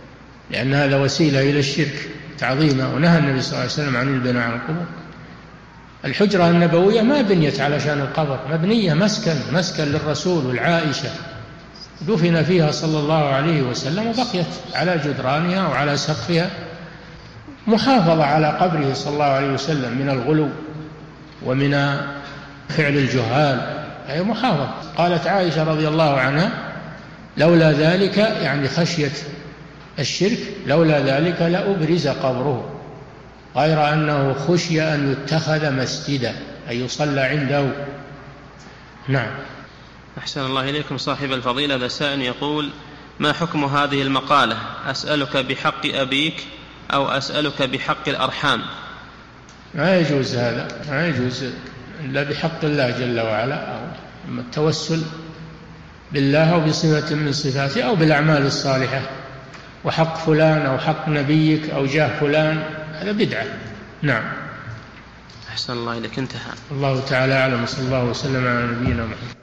لأن هذا وسيلة إلى الشرك تعظيمه، ونهى النبي صلى الله عليه وسلم عن البناء على القبور. الحجرة النبوية ما بنيت علشان القبر، مبنية مسكن للرسول والعائشة، دفن فيها صلى الله عليه وسلم وبقيت على جدرانها وعلى سقفها، محافظة على قبره صلى الله عليه وسلم من الغلو ومن فعل الجهال، أي محافظة. قالت عائشة رضي الله عنها: لولا ذلك، يعني خشية الشرك، لولا ذلك لأبرز قبره، غير أنه خشي أن يتخذ مسجدا، أن يصلى عنده. نعم. أحسن الله إليكم صاحب الفضيلة. هذا سائل يقول: ما حكم هذه المقالة؟ أسألك بحق أبيك أو أسألك بحق الأرحام؟ ما يجوز هذا، ما يجوز إلا بحق الله جل وعلا، أو التوسل بالله أو بصفة من صفاته أو بالأعمال الصالحة. وحق فلان أو حق نبيك أو جاه فلان هذا بدعة. نعم. أحسن الله إليك. انتهى. الله تعالى أعلم، صلى الله وسلم على نبينا محمد.